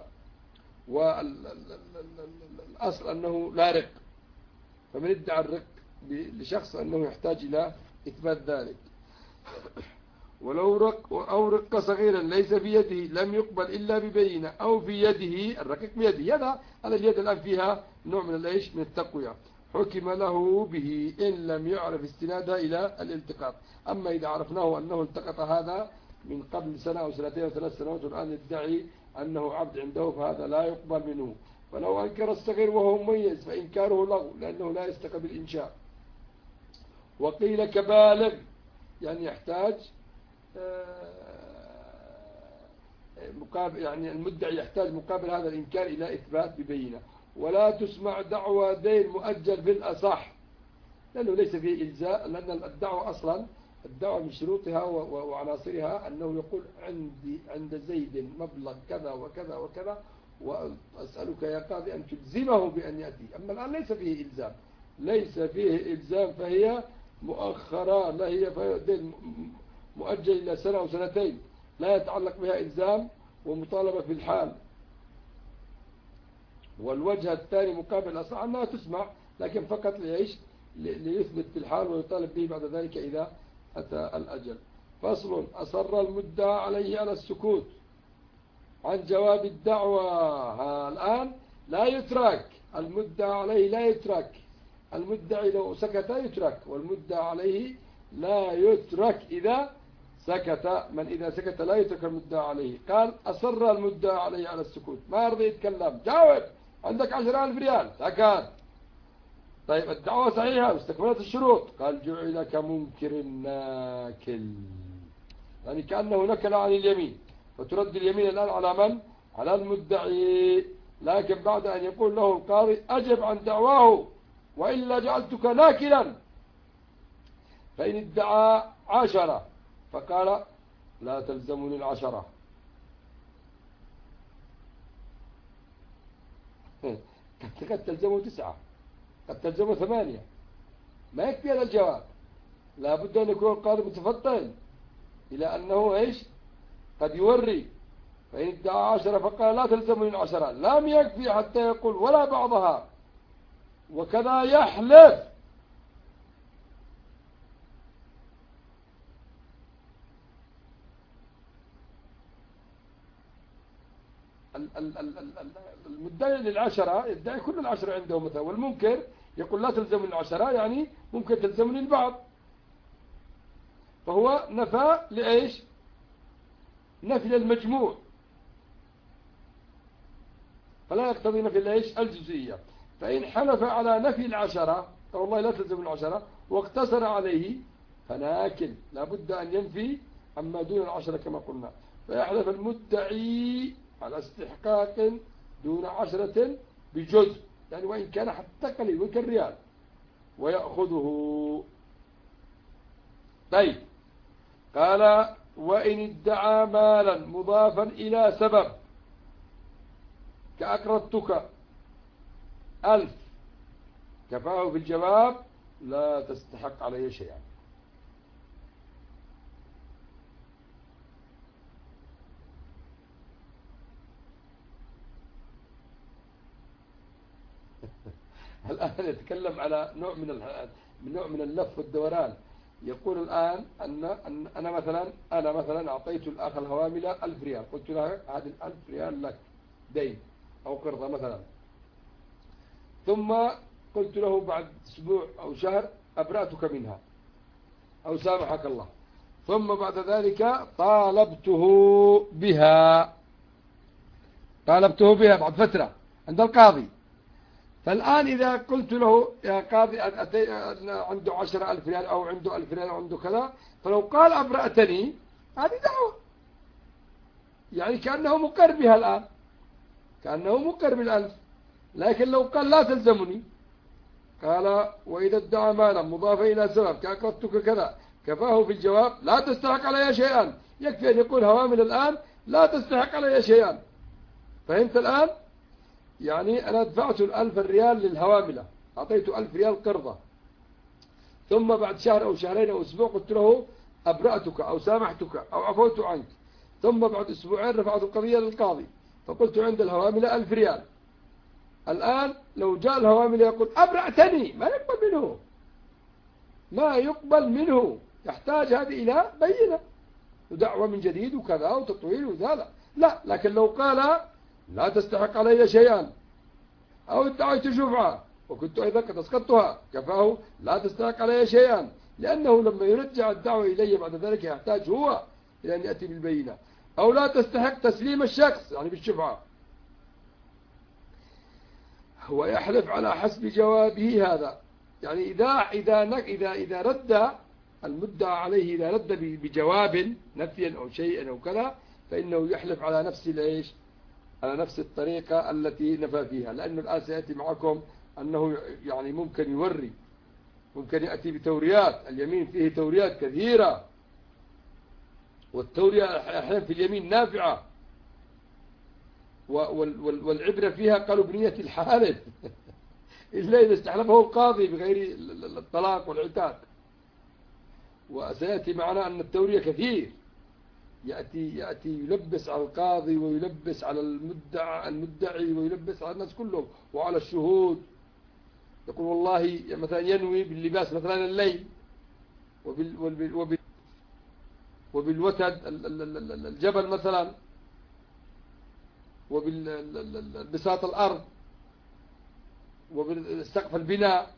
والأصل أنه لا رق، فمن ادعى الرق لشخص أنه يحتاج إلى إثبات ذلك. ولو رق أو رق صغيرا ليس في يده لم يقبل إلا ببينة، أو في يده الرقيق بيده، هذا اليد الآن فيها نوع من الإيش من التقوية، حكم له به إن لم يعرف استنادها إلى الالتقاط. أما إذا عرفناه أنه التقط هذا من قبل سنة أو سنتين أو 3 سنوات والآن يدعي أنه عبد عنده، فهذا لا يقبل منه. فلو أنكر الصغير وهو مميز فإنكاره لغو، لأنه لا يستقبل الإنشاء. وقيل كبالغ، يعني يحتاج مقابل، يعني المدعي يحتاج مقابل هذا الإنكار إلى إثبات ببينة. ولا تسمع دعوى دين مؤجل في الأصح، لأنه ليس فيه إلزاء، لأن الدعوة أصلا الدعوة من شروطها وعناصرها أنه يقول عند زيد مبلغ كذا وكذا وكذا، وأسألك يا قاضي أن تلزمه بأن يأتي. أما الآن ليس فيه إلزام، ليس فيه إلزام، فهي مؤخرة، لا هي دين مؤجل إلى سنة أو سنتين، لا يتعلق بها إلزام ومطالبة في الحال. والوجه الثاني مقابل أصح أنها تسمع، لكن فقط ليثبت في الحال ويطالب به بعد ذلك إذا أتى الأجل. فصل. أصر المدعى عليه على السكوت عن جواب الدعوة. الآن لا يترك المدعى عليه، لا يترك المدعي، لو سكت يترك، والمدعى عليه لا يترك إذا سكت. من إذا سكت لا يترك المدعى عليه. قال أصر المدعى عليه على السكوت، ما يرضى يتكلم، جاوب، عندك 10,000 ريال، سكت. طيب الدعوة صحيحة واستكملت الشروط، قال جعل كمنكر ناكل، يعني كأنه نكل عن اليمين، فترد اليمين الآن على من؟ على المدعي. لكن بعد أن يقول له القاضي أجب عن دعواه وإلا جعلتك ناكلا. فإن ادعى 10 فقال لا تلزمني 10، قد تلزمه 9، قد تلزمه 8، ما يكفي هذا الجواب، لا بد أن يكون القاضي متفطن إلى أنه إيش قد يوري. فإن ادعى 10 فقال لا تلزمني 10، لم يكفي حتى يقول ولا بعضها، وكذا يحلف. المدعي لل10 يدعي كل 10 عنده مثلا، والمنكر يقول لا تلزمني 10، يعني ممكن تلزمني البعض، فهو نفى لإيش؟ نفي المجموع، فلا يقتضي نفي لإيش؟ الجزئية. فإن حلف على نفي 10 والله لا تلزمني 10 واقتصر عليه فناكل، لابد أن ينفي أما دون 10 كما قلنا. فيحلف المدعي على استحقاق دون 10 بجزء، يعني وإن كان حتى قليل، وإن كان ريال، ويأخذه. طيب قال وإن ادعى مالا مضافا إلى سبب كأقرضتك 1000 كفاه في الجواب لا تستحق عليه شيئا. الآن يتكلم على نوع من اللف والدوران. يقول الآن أن أنا مثلا أعطيت الأخ الهوامل 1000 ريال، قلت له هذه 1000 ريال لك دين أو قرضة مثلا، ثم قلت له بعد أسبوع أو شهر أبرأتك منها أو سامحك الله، ثم بعد ذلك طالبته بها بعد فترة عند القاضي، فالآن إذا قلت له يا قاضي عنده 10,000 ريال أو عنده 1000 ريال أو عنده كذا، فلو قال أبرأتني هذه دعوة، يعني كأنه مقر بها الآن، كأنه مقر بال1000. لكن لو قال لا تلزمني، قال وإذا ادعى مالا مضافا إلى سبب كأقرضتك كذا كفاه في الجواب لا تستحق علي شيئا، يكفي أن يقول هوامل الآن لا تستحق علي شيئا. فهمت الآن؟ يعني أنا دفعت 1000 ريال للهواملة، أعطيته 1000 ريال قرضة، ثم بعد شهر أو شهرين أو أسبوع قلت له أبرأتك أو سامحتك أو عفوت عنك، ثم بعد أسبوعين رفعت القضية للقاضي فقلت عند الهواملة 1000 ريال. الآن لو جاء الهوامل يقول أبرأتني، ما يقبل منه، ما يقبل منه، يحتاج هذه إلى بينة ودعوة من جديد وكذا وتطويل وذا. لا، لكن لو قال لا تستحق علي شيئا أو ادعيت شفعة وكنت أيضا قد أسقطتها كفاه لا تستحق علي شيئا، لأنه لما يرجع الدعوة إلي بعد ذلك يحتاج هو إلى أن يأتي بالبينة. أو لا تستحق تسليم الشخص يعني بالشفعة، هو يحلف على حسب جوابه هذا. يعني إذا رد المدعى عليه، إذا رد بجواب نفيا أو شيئا أو كذا، فإنه يحلف على نفس الإيش، على نفس الطريقة التي نفى فيها. لأنه الآن سيأتي معكم أنه يعني ممكن يوري، ممكن يأتي بتوريات، اليمين فيه توريات كثيرة، والتورية أحيانا في اليمين نافعة، والعبرة فيها قالوا بنية الحالف إلا إذا استحلفه القاضي بغير الطلاق والعتاق. وسيأتي معنا أن التورية كثير، يأتي يلبس على القاضي ويلبس على المدعي ويلبس على الناس كلهم وعلى الشهود. يقول والله مثلا ينوي باللباس مثلا الليل وبالوتد الجبل مثلا وبالبساط الأرض وبالسقف البناء،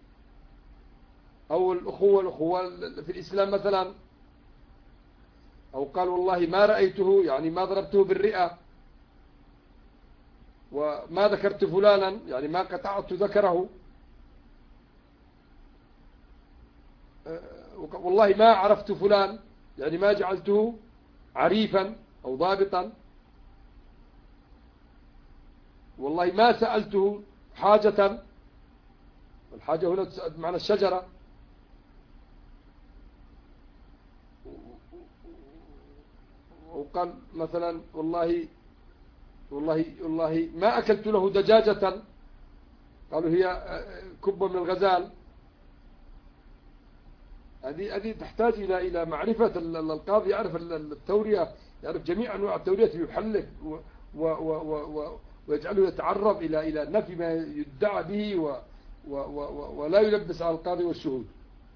أو الأخوة في الإسلام مثلا، أو قال والله ما رأيته، يعني ما ضربته بالرئة، وما ذكرت فلانا، يعني ما قطعت ذكره، والله ما عرفت فلان، يعني ما جعلته عريفا أو ضابطا، والله ما سألته حاجة، والحاجة هنا معنى الشجرة، وقال مثلا والله ما أكلت له دجاجة، قالوا هي كبة من الغزال. هذه تحتاج إلى معرفة القاضي، يعرف التورية، يعرف جميع أنواع التورية، يحلف ويجعله يتعرض إلى نفي ما يدعى به ولا يلبس على القاضي والشهود.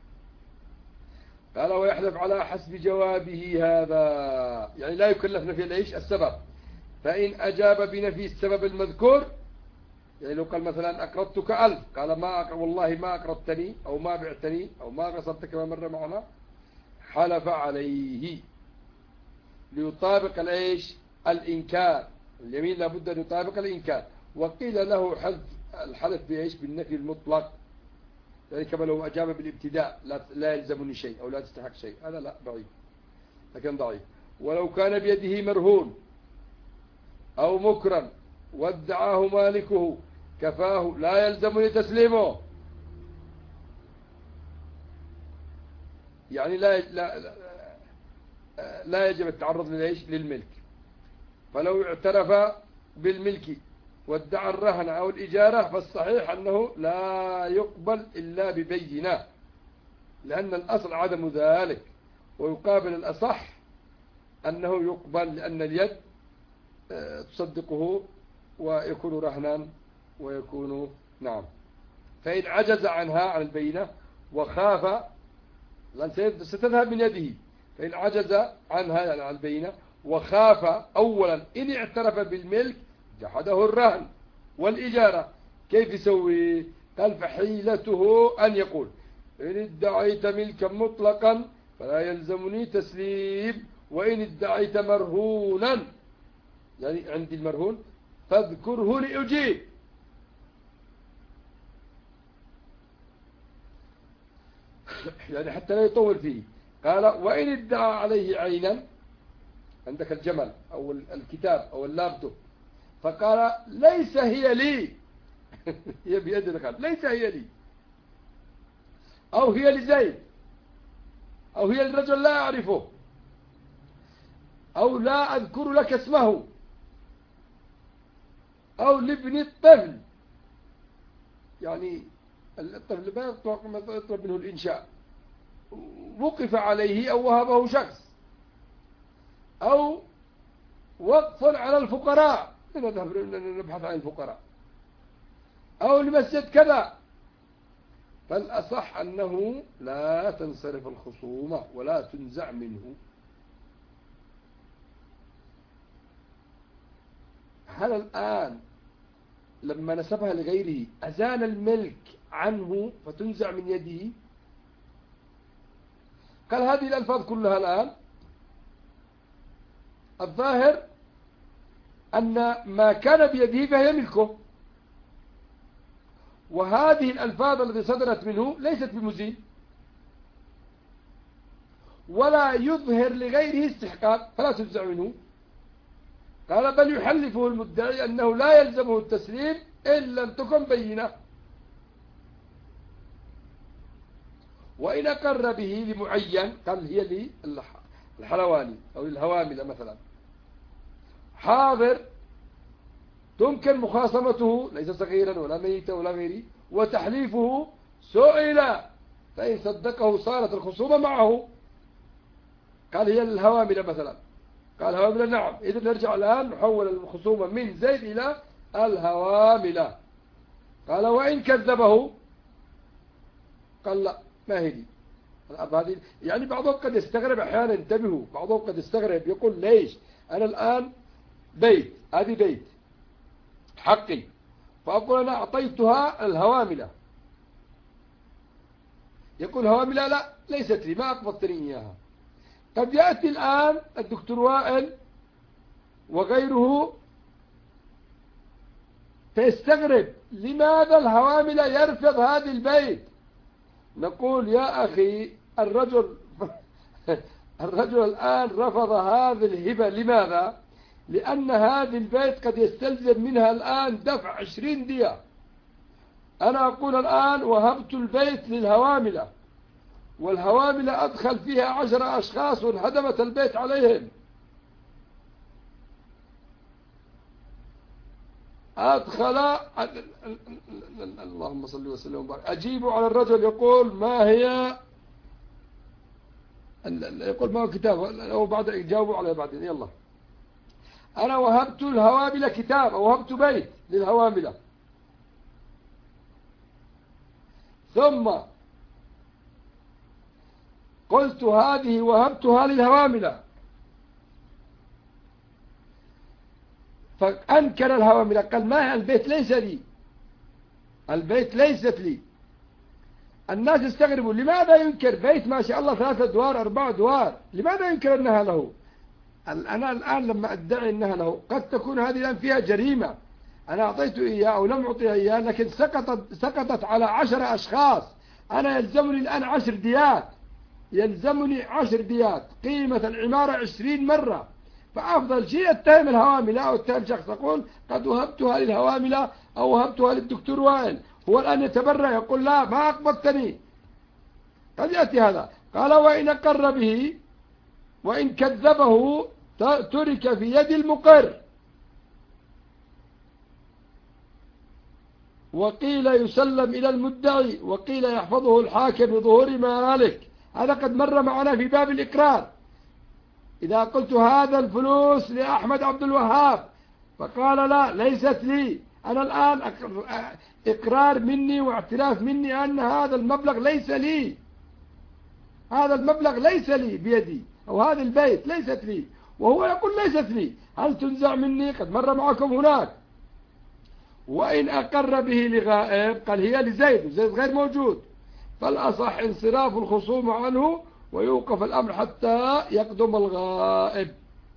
قال ويحلف على حسب جوابه هذا، يعني لا يكلف نفي الإيش السبب. فإن أجاب بنفي السبب المذكور، يعني لو قال مثلا أقرضتك 1000، قال والله ما أقرضتني أو ما بعتني أو ما غصبتك كما مر معنا، حلف عليه ليطابق الإيش الإنكار، اليمين لابد أن يطابق الإنكار. وقيل له الحلف بإيش بالنفي المطلق، يعني كما لو أجاب بالابتداء لا يلزمني شيء أو لا تستحق شيء، هذا لا ضعيف، لكن ضعيف. ولو كان بيده مرهون أو مكرا وادعاه مالكه كفاه لا يلزمني تسليمه، يعني لا يجب التعرض للملك. فلو اعترف بالملك وادعى الرهن أو الإجارة فالصحيح أنه لا يقبل إلا ببينة، لأن الأصل عدم ذلك، ويقابل الأصح أنه يقبل لأن اليد تصدقه ويكون رهنا ويكون نعم. فإن عجز عنها عن البينة وخاف، لأن ستذهب من يده، فإن عجز عنها يعني عن البينة وخاف أولا إن اعترف بالملك جحده الرهن والإجارة، كيف يسوي؟ قال فحيلته أن يقول إن ادعيت ملكا مطلقا فلا يلزمني تسليم، وإن ادعيت مرهونا يعني عندي المرهون فاذكره لأجيب، يعني حتى لا يطول فيه. قال وإن ادعى عليه عينا، عندك الجمل أو الكتاب أو اللابتوب، فقال ليس هي لي هي بيد الغد، ليس هي لي، أو هي لزيد، أو هي للرجل لا أعرفه، أو لا أذكر لك اسمه، أو لابن الطفل، يعني الطفل ما يطلب منه الإنشاء، وقف عليه أو وهبه شخص، أو وقف على الفقراء، نبحث عن الفقراء، أو لمسجد كذا، فالأصح أنه لا تنصرف الخصومة ولا تنزع منه. هل الآن لما نسبها لغيره أزال الملك عنه فتنزع من يده؟ قال هذه الألفاظ كلها الآن الظاهر أن ما كان بيده فهي ملكه، وهذه الألفاظ التي صدرت منه ليست بمزيل ولا يظهر لغيره استحقاق، فلا تنزع منه. قال بل يحلفه المدعي أنه لا يلزمه التسليم إن لم تكن بينة، وإن أقر به لمعين، قال هي للحلواني أو للهواملة مثلا حاضر تمكن مخاصمته، ليس صغيرا ولا ميتا ولا غيره، وتحليفه سئل فإن صدقه صارت الخصومة معه. قال هي للهواملة مثلا، قال هواملة نعم، إذا نرجع الآن نحول الخصومة من زيد إلى الهواملة. قال وإن كذبه، قال لا ما هي دي. يعني بعضهم قد يستغرب أحيانا، انتبهوا، بعضهم قد يستغرب يقول ليش أنا الآن بيت، هذه بيت حقي، فأقول أنا أعطيتها الهواملة، يقول هواملة لا ليست لي، ما أقبضتني إياها. قد يأتي الآن الدكتور وائل وغيره فيستغرب لماذا الهواملة يرفض هذه البيت. نقول يا أخي الرجل الآن رفض هذه الهبة، لماذا؟ لأن هذه البيت قد يستلزم منها الآن دفع 20 دية. أنا أقول الآن وهبت البيت للهواملة، والهواملة أدخل فيها 10 أشخاص وانهدمت البيت عليهم، أدخل اللهم صل وسلم وبارك، أجيبوا على الرجل يقول ما هي، يقول ما هو كتاب، أو بعد يجاوبوا عليه بعدين. يلا أنا وهبت الهواملة كتاب أو وهبت بيت للهواملة، ثم قلت هذه وهبتها للهواملة، فأنكر الهواملة قال ما البيت ليس لي، البيت ليست لي. الناس يستغربوا لماذا ينكر بيت ما شاء الله 3 أدوار 4 أدوار، لماذا ينكر أنها له؟ أنا الآن لما أدعي أنها له قد تكون هذه الآن فيها جريمة، أنا أعطيته إياه أو لم أعطيها إياه، لكن سقطت على 10 أشخاص، أنا يلزمني الآن 10 ديات، يلزمني 10 ديات، قيمة العمارة 20 مرة. فأفضل شيء اتهم الهواملة أو اتهم شخص، أقول قد وهبتها للهواملة أو وهبتها للدكتور وائل، هو الآن يتبرع يقول لا ما أقبضتني، قد يأتي هذا. قال وإن أقر به وإن كذبه ترك في يد المقر، وقيل يسلم إلى المدعي، وقيل يحفظه الحاكم بظهور مالك. هذا قد مر معنا في باب الإقرار. إذا قلت هذا الفلوس لأحمد عبد الوهاب فقال لا ليست لي، أنا الآن إقرار مني واعتراف مني أن هذا المبلغ ليس لي، هذا المبلغ ليس لي بيدي، أو هذا البيت ليست لي، وهو يقول ليست لي، هل تنزع مني؟ قد مر معكم هناك. وإن أقر به لغائب، قال هي لزيد وزيد غير موجود، فالأصح انصراف الخصوم عنه ويوقف الأمر حتى يقدم الغائب،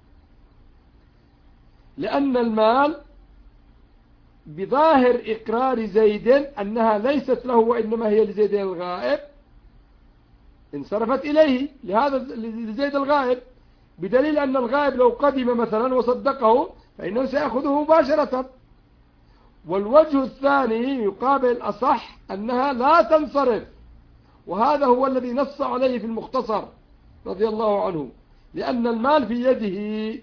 لأن المال بظاهر إقرار زيد أنها ليست له وإنما هي لزيد الغائب انصرفت إليه لهذا لزيد الغائب، بدليل أن الغائب لو قدم مثلا وصدقه فإنه سيأخذه مباشرة. والوجه الثاني يقابل الأصح أنها لا تنصرف، وهذا هو الذي نص عليه في المختصر رضي الله عنه، لأن المال في يده،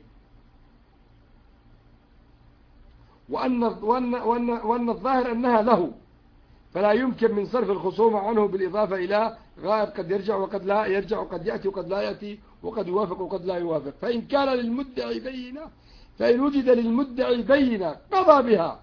وأن الظاهر أنها له، فلا يمكن من صرف الخصومة عنه بالإضافة إلى غائب قد يرجع وقد لا يرجع، وقد يأتي وقد لا يأتي، وقد يوافق وقد لا يوافق. فإن كان للمدعي بينة، فإن وجد للمدعي بينة قضى بها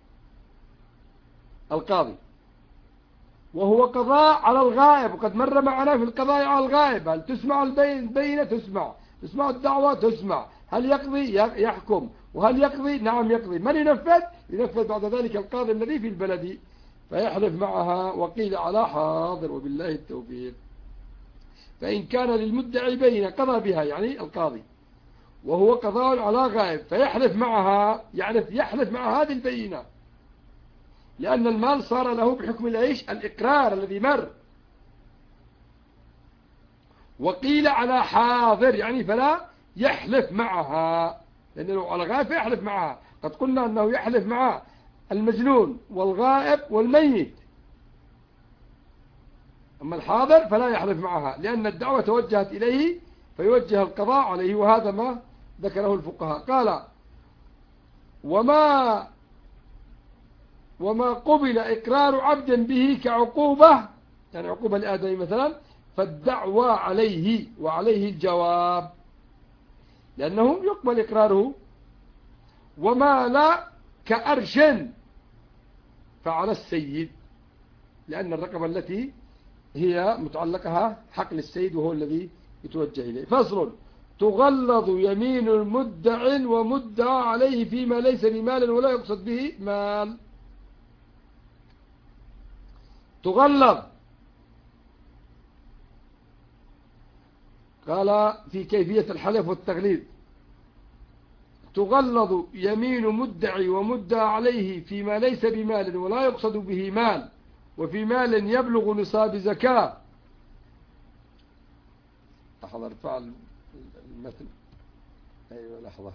القاضي، وهو قضاء على الغائب. وقد مر معنا في القضاء على الغائب، هل تسمع البينة؟ تسمع الدعوة؟ تسمع. هل يقضي؟ يحكم. وهل يقضي؟ نعم يقضي. من ينفذ بعد ذلك القاضي الذي في البلد، فيحلف معها. وقيل على حاضر، وبالله التوفيق. فإن كان للمدعي بينة قضى بها يعني القاضي، وهو قضاء على غائب، فيحلف معها، يعني يحلف مع هذه البينة، لأن المال صار له بحكم العيش الإقرار الذي مر. وقيل على حاضر، يعني فلا يحلف معها، لأنه على غائب فيحلف معها. قد قلنا أنه يحلف مع المجنون والغائب والميت، أما الحاضر فلا يحلف معها، لأن الدعوة توجهت إليه فيوجه القضاء عليه. وهذا ما ذكره الفقهاء. قال: وما قبل إقرار عبد به كعقوبة، يعني عقوبة لآدم مثلا، فالدعوى عليه وعليه الجواب، لأنه يقبل إقراره. وما لا كأرش فعلى السيد، لأن الرقبة التي هي متعلقها حق للسيد وهو الذي يتوجه إليه. فصل: تغلظ يمين المدع ومدعى عليه فيما ليس بمال ولا يقصد به مال. تغلظ، قال في كيفية الحلف والتغليظ: تغلظ يمين مدعي ومدعى عليه فيما ليس بمال ولا يقصد به مال، وفي مال يبلغ نصاب زكاة. لحظة ارفع المثل. أيوة لحظة.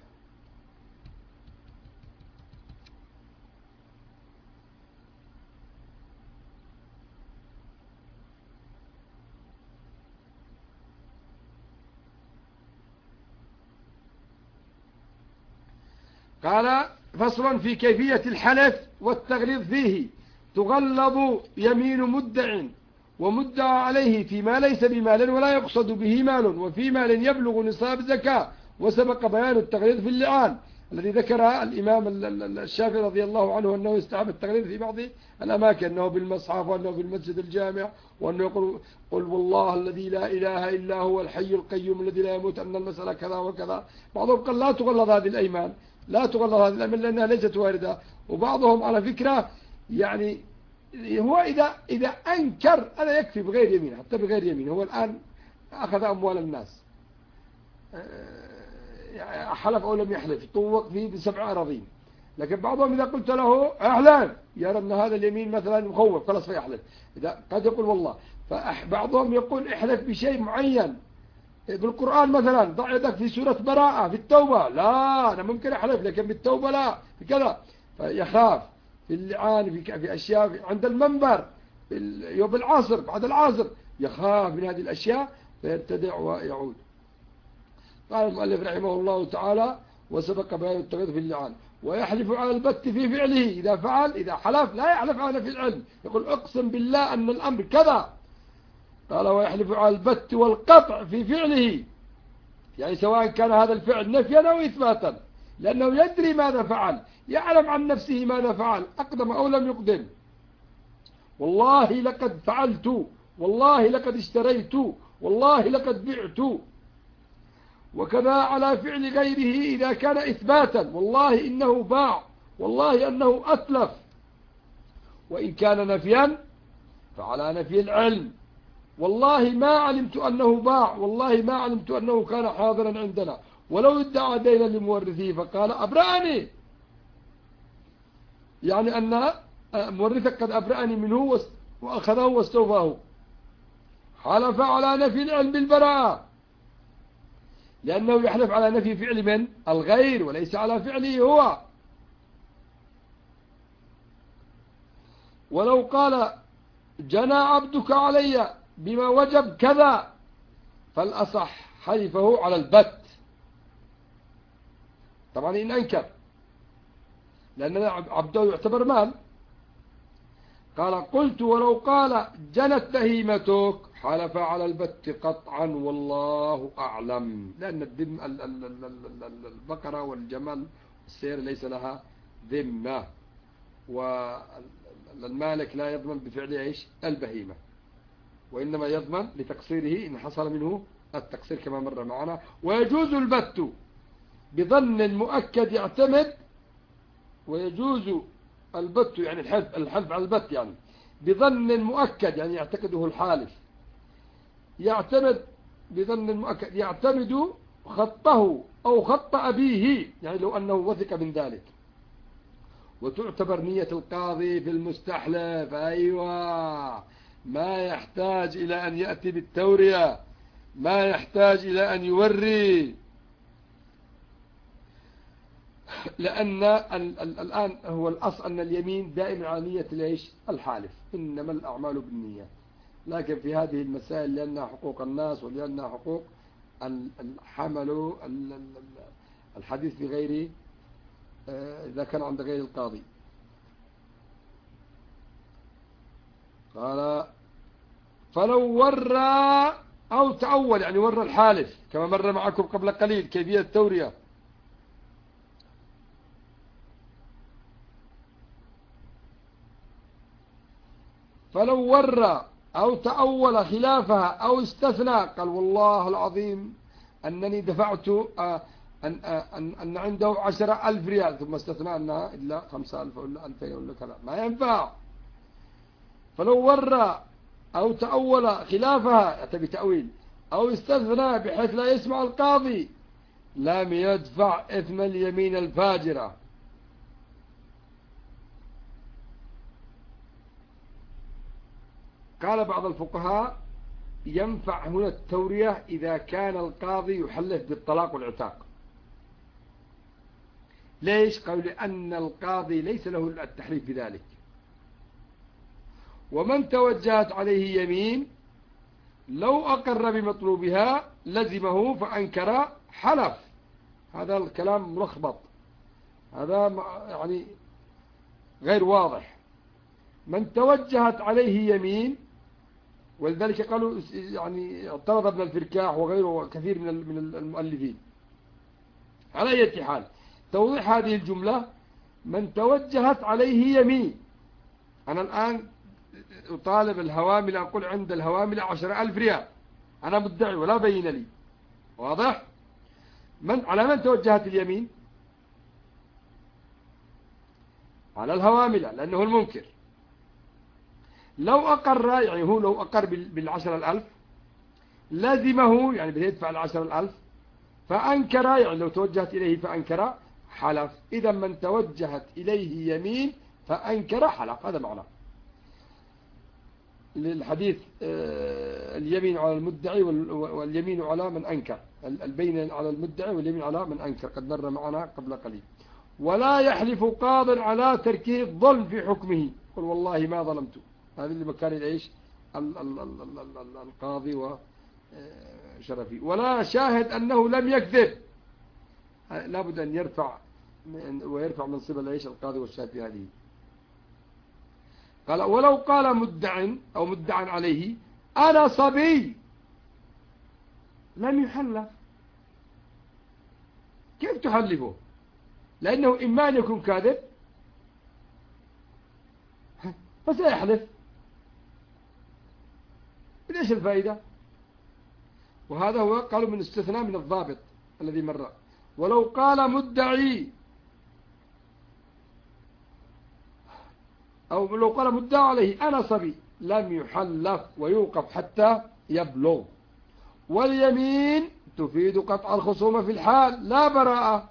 قال: فصل في كيفية الحلف والتغليظ فيه: تغلظ يمين مدع ومدعى عليه فيما ليس بمال ولا يقصد به مال، وفي مال يبلغ نصاب زكاة. وسبق بيان التغليظ في اللعان الذي ذكر الإمام الشافعي رضي الله عنه أنه يستحب التغليظ في بعض الأماكن، أنه بالمصحف، وأنه في المسجد الجامع، وأنه يقول: قل والله الذي لا إله إلا هو الحي القيوم الذي لا يموت، أن المسألة كذا وكذا. بعضهم قال لا تغلظ هذه الأيمان، لا تغلظ هذه الأيمان لأنها ليست واردة. وبعضهم على فكرة يعني هو إذا أنكر أنا يكفي بغير يمين، حتى بغير يمين. هو الآن أخذ أموال الناس، حلف أو لم يحلف، طوق فيه ب7 أراضين. لكن بعضهم إذا قلت له أحلف يرى أن هذا اليمين مثلا مخوف، خلاص فيحلف. إذا قد يقول والله. فبعضهم يقول احلف بشيء معين بالقرآن، مثلا ضع يدك في سورة براءة في التوبة، لا أنا ممكن أحلف لكن بالتوبة لا، في كذا. فيخاف في اللعان، في أشياء عند المنبر، يوم العصر، بعد العصر، يخاف من هذه الأشياء فيرتدع ويعود. قال المؤلف رحمه الله تعالى: وسبق بيان التغليظ في اللعان. ويحلف على البت في فعله، إذا حلف لا يحلف على في العلم، يقول أقسم بالله أن الأمر كذا. قال: ويحلف على البت والقطع في فعله، يعني سواء كان هذا الفعل نفيا أو إثباتا، لأنه يدري ماذا فعل، يعلم عن نفسه ماذا فعل، أقدم أو لم يقدم. والله لقد فعلت، والله لقد اشتريت، والله لقد بعت. وكذا على فعل غيره إذا كان إثباتا: والله إنه باع، والله أنه أتلف. وإن كان نفيا فعلى نفي العلم: والله ما علمت أنه باع، والله ما علمت أنه كان حاضرا عندنا. ولو ادعى دينا لمورثه فقال أبرأني، يعني أن مورثك قد أبرأني منه وأخذه واستوفاه، حلف على نفي العلم بالبراءة، لأنه يحلف على نفي فعل من؟ الغير، وليس على فعله هو. ولو قال جنى عبدك علي بما وجب كذا، فالأصح حلفه على البت، طبعا إن أنكر، لأن عبده يعتبر مال. قال قلت ولو قال جنت بهيمتك، حلف على البت قطعا والله أعلم، لأن البقرة والجمل السير ليس لها ذمة، والمالك لا يضمن بفعل إيش البهيمة، وإنما يضمن لتقصيره إن حصل منه التقصير كما مر معنا. ويجوز البت بظن مؤكد يعتمد، ويجوز البت يعني الحلف على البت يعني بظن مؤكد يعني يعتقده الحالف، يعتمد بظن مؤكد يعتمد خطه أو خط أبيه، يعني لو أنه وثق من ذلك. وتعتبر نية القاضي في المستحلف، أيوة، ما يحتاج إلى أن يأتي بالتورية، ما يحتاج إلى أن يوري، لأن الآن هو الأصل أن اليمين دائما على نية ليش الحالف، إنما الأعمال بالنية. لكن في هذه المسائل لأنها حقوق الناس ولأنها حقوق الحمل الحديث بغير إذا كان عند غير القاضي. قال فلو ورى أو تأول، يعني ورى الحالف كما مر معكم قبل قليل كيفية التورية. فلو ورى أو تأول خلافها أو استثنى، قال والله العظيم أنني دفعت أن عنده 10,000 ريال، ثم استثنى أنها إلا 5,000 ولا 2,000 ولا كذا، ما ينفع. فلو ورى أو تأول خلافها يأتي بتأويل أو استثنى بحيث لا يسمع القاضي، لم يدفع إثم اليمين الفاجرة. قال بعض الفقهاء ينفع هنا التورية إذا كان القاضي يحلف بالطلاق والعتاق. ليش؟ قالوا لأن القاضي ليس له التحليف بذلك، ومن توجهت عليه يمين لو أقر بمطلوبها لزمه فأنكر حلف. هذا الكلام ملخبط، هذا يعني غير واضح. من توجهت عليه يمين، ولذلك قالوا يعني اعترض ابن الفركاح وغيره كثير من المؤلفين. على أي حال توضيح هذه الجملة من توجهت عليه يمين. أنا الآن أطالب الهوامل، أقول عند الهوامل 10,000 ريال، أنا مدعي ولا بين لي، واضح؟ على من توجهت اليمين؟ على الهوامل لأنه المنكر. لو أقر، يعني هو لو أقر بال10,000 لازمه، يعني بيدفع 10,000، فأنكر، يعني لو توجهت إليه فأنكر حلف. إذا من توجهت إليه يمين فأنكر حلف، هذا معنى للحديث. اليمين على المدعي واليمين على من أنكر، البين على المدعي واليمين على من أنكر، قد مر معنا قبل قليل. ولا يحلف قاض على تركه الظلم في حكمه، قل والله ما ظلمته، هذا اللي مكان العيش القاضي وشرفي. ولا شاهد أنه لم يكذب، لابد أن يرفع ويرفع منصب العيش القاضي والشاهد في هذه. قال ولو قال مدع أو مدعا عليه أنا صبي، لم يحلف. كيف تحلفه؟ لأنه إما أن يكون كاذب فسيحلف، ليش الفائدة؟ وهذا هو قالوا من استثناء من الضابط الذي مر. ولو قال مدعي أو لو قال مدعى عليه أنا صبي لم يحلف ويوقف حتى يبلغ. واليمين تفيد قطع الخصومة في الحال لا براءة.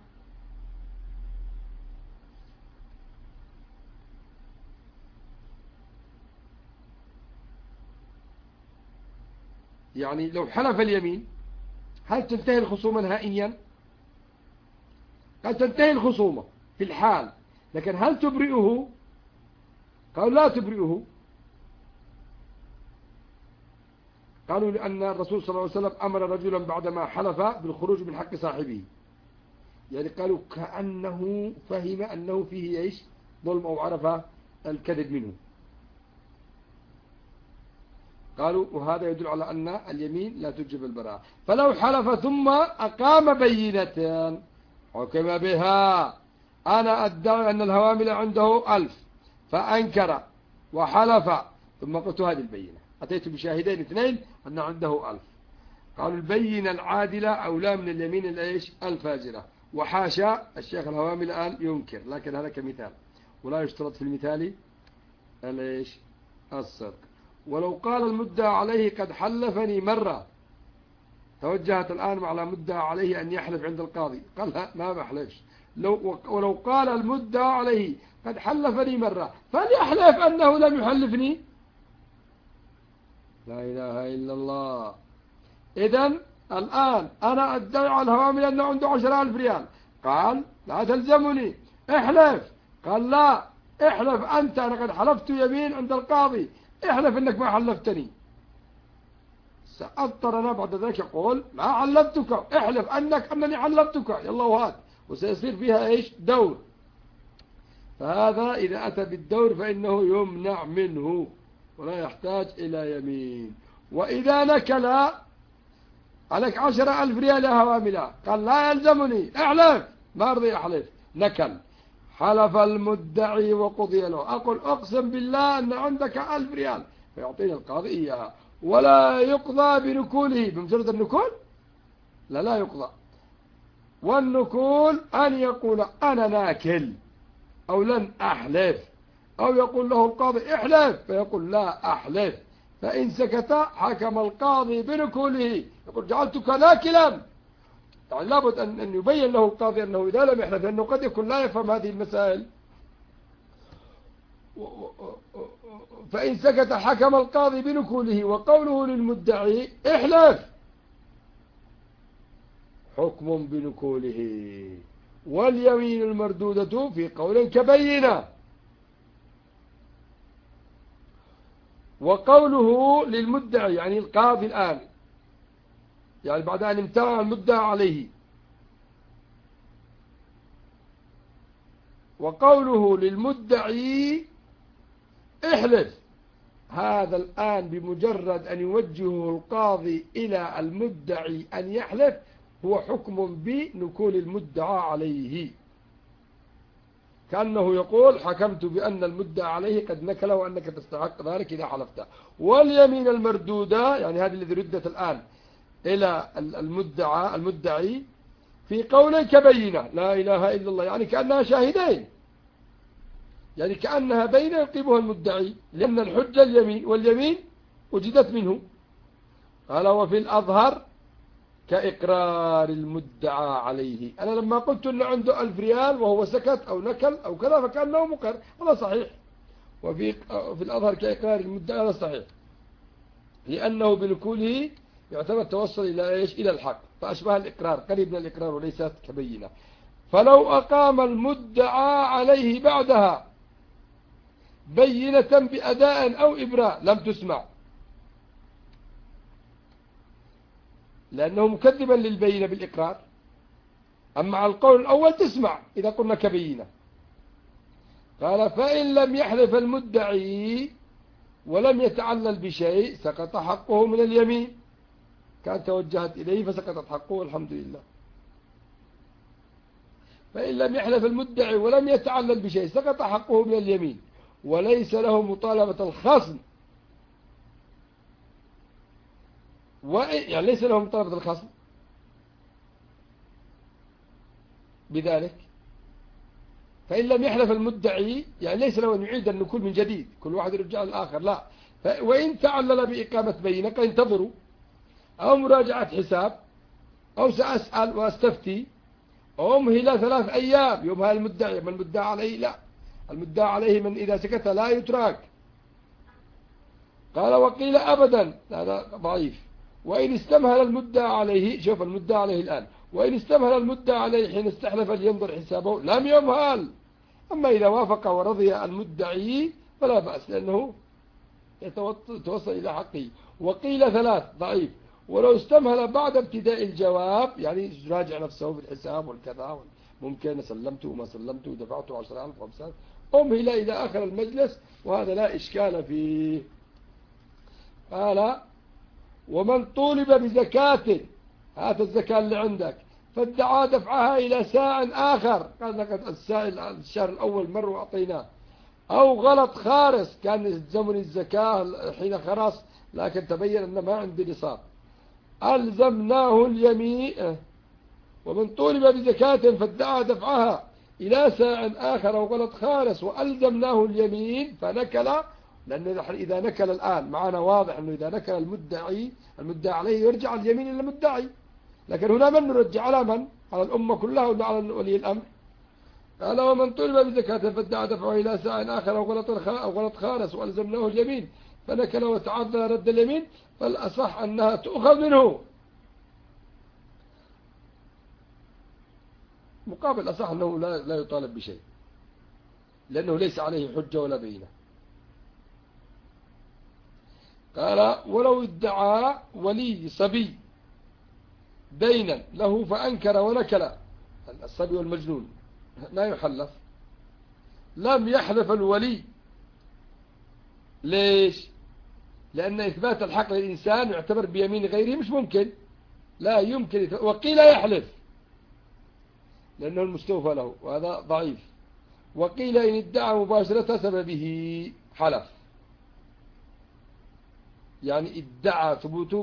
يعني لو حلف اليمين هل تنتهي الخصومة نهائيا؟ قد تنتهي الخصومة في الحال، لكن هل تبرئه؟ قالوا لا تبرئه. قالوا لأن الرسول صلى الله عليه وسلم أمر رجلا بعدما حلف بالخروج من حق صاحبه، يعني قالوا كأنه فهم أنه فيه إيش ظلم أو عرف الكذب منه. قالوا وهذا يدل على أن اليمين لا تجب البراءة. فلو حلف ثم أقام بينة حكم بها. أنا أدعي أن الهوامل عنده 1000 فأنكر وحلف ثم قلت هذه البينة، أتيت بشاهدين 2 أن عنده 1000. قالوا البينة العادلة أولى من اليمين الإيش الفاجرة. وحاشا الشيخ الهوامل الآن ينكر، لكن هذا كمثال، ولا يشترط في المثال الإيش الصدق. ولو قال المدعى عليه قد حلفني مرة، توجهت الآن على مدعى عليه أن يحلف عند القاضي، قال لا ما بحلفش. ولو قال المدعى عليه قد حلفني مرة فليحلف أنه لم يحلفني. لا إله إلا الله. إذن الآن أنا أدعي على الهوامل أنه عنده 10,000 ريال، قال لا تلزمني احلف، قال لا احلف أنت، أنا قد حلفت يمين عند القاضي، احلف أنك ما حلفتني. سأضطر أنا بعد ذلك أقول ما حلفتك، احلف أنني حلفتك، يلا وهات، وسيصير فيها إيش دور. فهذا إذا أتى بالدور فإنه يمنع منه ولا يحتاج إلى يمين. وإذا نكل عليك 10,000 ريال يا هواملا، قال لا يلزمني احلف، ما رضي أحلف، نكل، حلف المدعي وقضي له، أقول أقسم بالله أن عندك 1000 ريال، فيعطيني القاضي إياها، ولا يقضى بنكوله. بمجرد النكول لا يقضى. والنكول أن يقول أنا ناكل أو لن أحلف، أو يقول له القاضي احلف فيقول لا أحلف، فإن سكت حكم القاضي بنكوله، يقول جعلتك ناكلا. يعني لابد أن يبين له القاضي أنه إذا لم يحلف، لأنه قد يكون لا يفهم هذه المسائل. فإن سكت حكم القاضي بنكوله، وقوله للمدعي احلف حكم بنكوله. واليمين المردودة في قول كبينة. وقوله للمدعي يعني القاضي الآن، يعني بعد أن امتنع المدعى عليه، وقوله للمدعي احلف، هذا الآن بمجرد أن يوجهه القاضي إلى المدعي أن يحلف هو حكم بنكول المدعى عليه، كأنه يقول حكمت بأن المدعى عليه قد نكل وأنك تستحق ذلك إذا حلفت. واليمين المردودة يعني هذه التي ردت الآن إلى المدعي في قول كبينة لا إله إلا الله، يعني كأنها شاهدين، يعني كأنها بين يقيمها المدعي، لأن الحجة اليمين، واليمين وجدت منه. قال وفي الأظهر كإقرار المدعى عليه. أنا لما قلت أنه عنده 1000 ريال وهو سكت أو نكل أو كذا فكأنه مقر، هذا صحيح. وفي الأظهر كإقرار المدعى، هذا صحيح، لأنه بنكوله يعتبر توصل إلى إيش؟ إلى الحق، فأشبه الإقرار، قريب من الإقرار وليست كبينة. فلو أقام المدعى عليه بعدها بينة بأداء أو إبراء لم تسمع، لأنه مكذبا للبينة بالإقرار. أما على القول الأول تسمع إذا قلنا كبينة. قال فإن لم يحلف المدعي ولم يتعلل بشيء سقط حقه من اليمين، كانت توجهت إليه فسقطت حقه الحمد لله. فإن لم يحلف المدعي ولم يتعلل بشيء سقط حقه من اليمين، وليس له مطالبة الخصم، يعني ليس له مطالبة الخصم بذلك. فإن لم يحلف المدعي يعني ليس له أن يعيد النكول من جديد، كل واحد يرجع للآخر، لا. وإن تعلل بإقامة بينة ينتظروا، أو مراجعة حساب، أو سأسأل وأستفتي، أو أمهل 3 أيام، يومها المدعي، من المدعى عليه لا، المدعى عليه من إذا سكت لا يترك. قال وقيل أبدا، هذا ضعيف. وإن استمهل المدعى عليه، شوف المدعى عليه الآن، وإن استمهل المدعى عليه حين استحلف لينظر حسابه لم يمهل. أما إذا وافق ورضي المدعي فلا بأس، لأنه يتوصل إلى حقه. وقيل ثلاث ضعيف، ولو استمهل بعد ابتداء الجواب، يعني راجع نفسه في الحساب والكذا، ممكن سلمته وما سلمته ودفعته 10,000 و5,000، أمهل إلى آخر المجلس، وهذا لا إشكال فيه. قال ومن طولب بزكاة، هات الزكاة اللي عندك، فادعى دفعها إلى ساع آخر، قال لقد السائل الشهر الأول مر وأعطيناه، أو غلط خارس، كان زمن الزكاة حين خرس لكن تبين أنه ما عندي نصاب، ألزمناه اليمين. ومن طولب بزكاة فادعى دفعها إلى ساع آخر أو غلط خارس وألزمناه اليمين فنكل، لأنه إذا نكل الآن معنا واضح أنه إذا نكل المدعي عليه يرجع اليمين إلى المدعي، لكن هنا من نرجع على من؟ على الأمة كلها ولا على ولي الأمر؟ قال ومن طلب بزكاة فادعى دفعه إلى ساع آخر أو غلط خارس وألزمناه اليمين فنكل وتعذر رد اليمين، فالأصح أنها تؤخذ منه، مقابل أصح أنه لا يطالب بشيء، لأنه ليس عليه حجة ولا بينة. قال ولو ادعى ولي صبي دينا له فأنكر ونكل، الصبي والمجنون لا يحلف، لم يحلف الولي. ليش؟ لأن إثبات الحق للإنسان يعتبر بيمين غيره مش ممكن، لا يمكن، وقيل يحلف لأنه المستوفى له، وهذا ضعيف. وقيل إن ادعى مباشرة سببه حلف، يعني ادعى ثبوته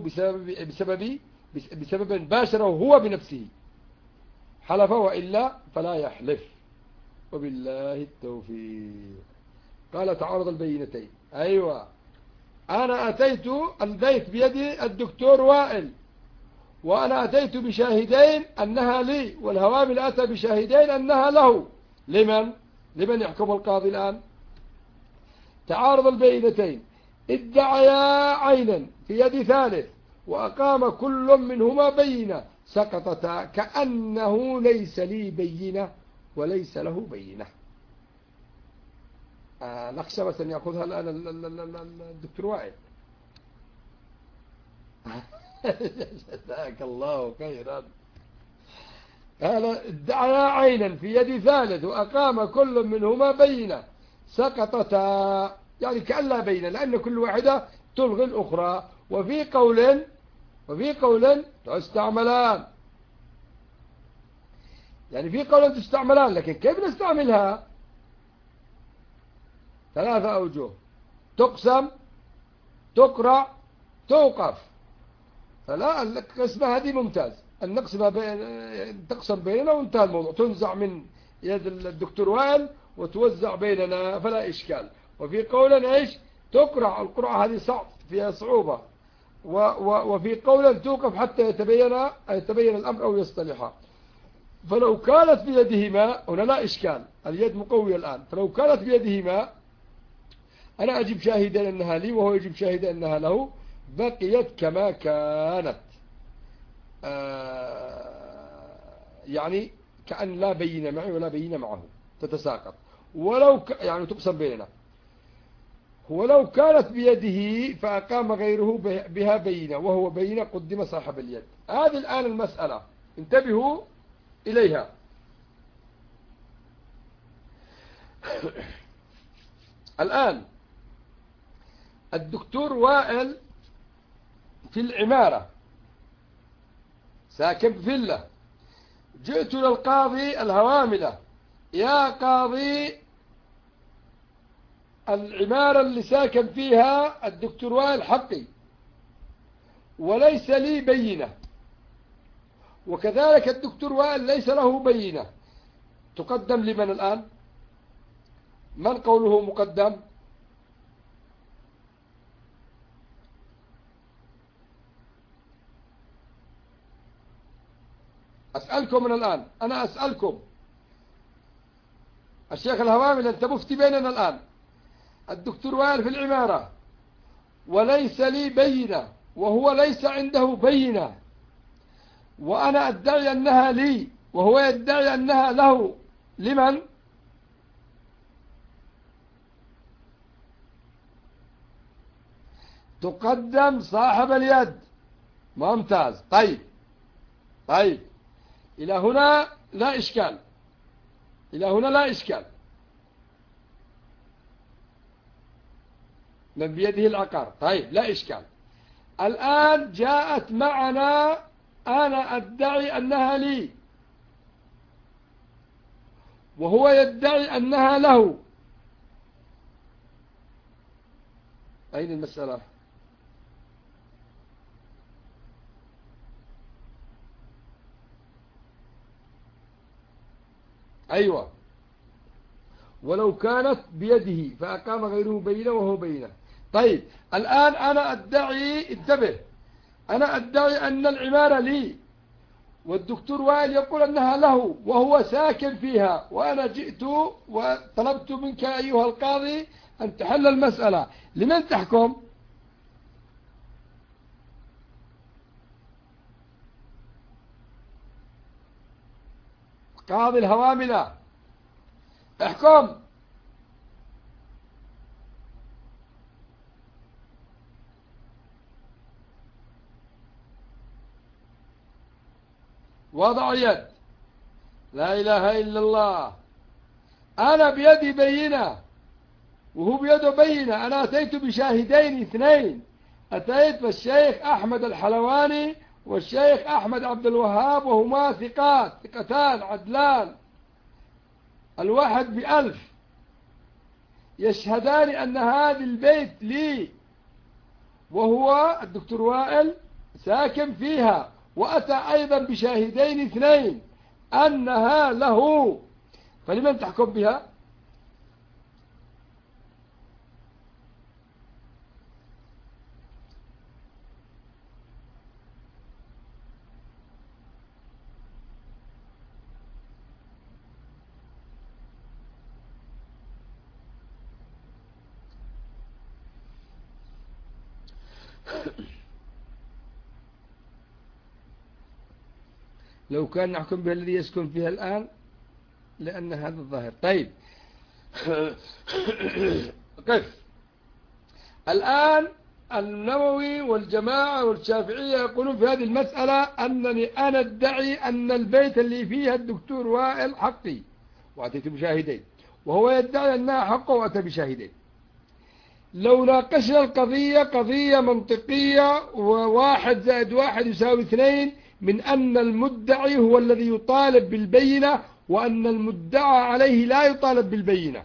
بسبب باشره هو بنفسه حلف، وإلا فلا يحلف. وبالله التوفيق. قال تعارض البينتين، أيوة، أنا أتيت البيت بيدي الدكتور وائل، وأنا أتيت بشاهدين أنها لي، والهوامل أتى بشاهدين أنها له، لمن يحكم القاضي الآن؟ تعارض البينتين، ادعيا عينا في يد ثالث وأقام كل منهما بينة، سقطتا كأنه ليس لي بينة وليس له بينة. نخشى بس أن يأخذها الآن الدكتور وائل. جزاك الله خيرا. قال ادعيا عينا في يد ثالث وأقام كل منهما بينة، سقطتا، يعني كأن لا بينة، لأن كل واحدة تلغي الأخرى. وفي قول تستعملان، يعني في قول تستعملان، لكن كيف نستعملها؟ 3 أوجه: تقسم، تقرع، توقف. فلا القسمة هذه ممتاز، أن تقسم بيننا وانتهى الموضوع، تنزع من يد الدكتور وائل وتوزع بيننا فلا إشكال. وفي قول ايش؟ تقرع، القرعة هذه صعب، فيها صعوبة. وفي قول توقف حتى يتبين الأمر أو يصطلحا. فلو كانت بيدهما هنا لا إشكال، اليد مقوية الآن، فلو كانت بيدهما أنا أجيب شاهدا أنها لي وهو يجيب شاهدا أنها له، بقيت كما كانت، يعني كأن لا بين معي ولا بين معه، تتساقط. يعني تقسم بيننا. ولو كانت بيده فأقام غيره بها بينة وهو بينة، قدم صاحب اليد. هذه الآن المسألة انتبهوا إليها. الآن الدكتور وائل في العمارة ساكن في فيلا، جئت للقاضي الهواملة، يا قاضي العمارة اللي ساكن فيها الدكتور وائل حقي وليس لي بينة، وكذلك الدكتور وائل ليس له بينة، تقدم لمن الآن؟ من قوله مقدم؟ أسألكم من الآن، أنا أسألكم، الشيخ الهوامل أنت مفتي بيننا الآن، الدكتور وائل في العمارة وليس لي بينة وهو ليس عنده بينة، وأنا أدعي أنها لي وهو يدعي أنها له، لمن؟ تقدم صاحب اليد. ممتاز. طيب إلى هنا لا إشكال، إلى هنا لا إشكال. من بيده العقار. طيب لا إشكال. الآن جاءت معنا أنا أدعي أنها لي وهو يدعي أنها له. أين المسألة؟ أيوة، ولو كانت بيده فأقام غيره بينه وهو بينه. طيب الآن أنا أدعي، انتبه، أنا أدعي أن العمارة لي والدكتور وائل يقول أنها له وهو ساكن فيها، وأنا جئت وطلبت منك أيها القاضي أن تحل المسألة. لمن تحكم؟ قاضي الهواملة، احكم. وضع يد. لا إله إلا الله. أنا بيدي بينة وهو بيده بينة. أنا أتيت بشاهدين اثنين، أتيت بالشيخ أحمد الحلواني والشيخ أحمد عبد الوهاب، وهما ثقتان عدلان، الواحد ب1000، يشهدان أن هذا البيت لي وهو الدكتور وائل ساكن فيها، وأتى أيضا بشاهدين اثنين أنها له. فلمن تحكم بها؟ لو كان نحكم بها الذي يسكن فيها الآن، لأن هذا الظاهر. طيب قف. الآن النووي والجماعة والشافعية يقولون في هذه المسألة أنني أنا أدعي أن البيت اللي فيها الدكتور وائل حقي وأتيت بشاهدين، وهو يدعي أنها حقه وأتى بشاهدين. لو ناقشنا القضية قضية منطقية، 1 زائد 1 يساوي 2، من أن المدعي هو الذي يطالب بالبينة وأن المدعى عليه لا يطالب بالبينة.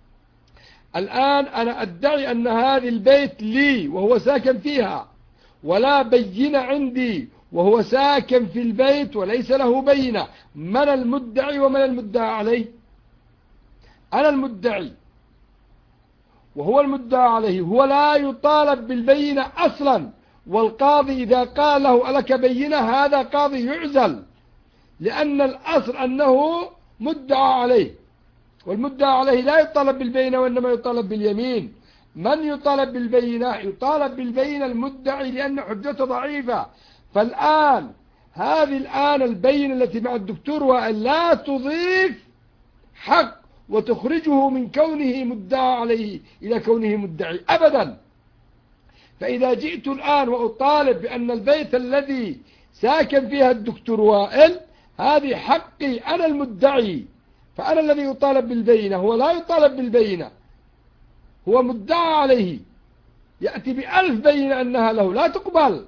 الآن أنا أدعي أن هذا البيت لي وهو ساكن فيها، ولا بينة عندي، وهو ساكن في البيت وليس له بينة. من المدعي ومن المدعى عليه؟ أنا المدعي وهو المدعى عليه. هو لا يطالب بالبينة أصلا، والقاضي إذا قال له ألك بينة هذا قاضي يعزل، لأن الأصل أنه مدعى عليه، والمدعى عليه لا يطالب بالبينة وإنما يطالب باليمين. من يطالب بالبينة؟ يطالب بالبينة المدعي، لأن حجته ضعيفة. فالآن هذه البينة التي مع الدكتور وائل لا تضيف حق وتخرجه من كونه مدعى عليه إلى كونه مدعي أبدا. فإذا جئت الآن وأطالب بأن البيت الذي ساكن فيها الدكتور وائل هذه حقي أنا المدعي، فأنا الذي يطالب بالبينة، هو لا يطالب بالبينة، هو مدعى عليه، يأتي ب1000 بينة أنها له، لا تقبل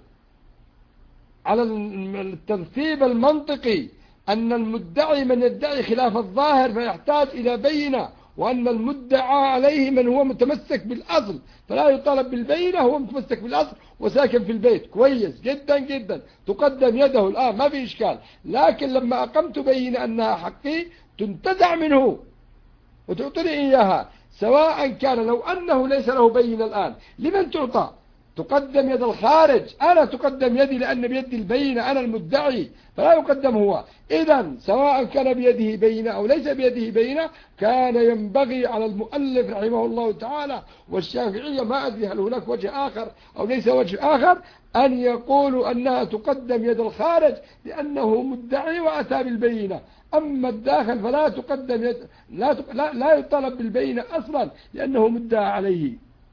على الترتيب المنطقي. أن المدعي من يدعي خلاف الظاهر فيحتاج إلى بينة، وأن المدعى عليه من هو متمسك بالأصل فلا يطالب بالبينة، هو متمسك بالأصل وساكن في البيت. كويس جدا جدا، تقدم يده الآن ما في إشكال. لكن لما أقمت بينة أنها حقي تنتزع منه وتعطيني إياها، سواء كان لو أنه ليس له بينة الآن لمن تعطى؟ تقدم يد الخارج. أنا تقدم يدي لأن بيدي البينة، أنا المدعي، فلا يقدم هو. إذا سواء كان بيده بينة أو ليس بيده بينة، كان ينبغي على المؤلف رحمه الله تعالى والشافعية، ما أدري هل هناك وجه آخر أو ليس وجه آخر، أن يقولوا أنها تقدم يد الخارج لأنه مدعي وأتى بالبينة، أما الداخل فلا تقدم يد، لا يطالب بالبينة أصلا لأنه مدعى عليه.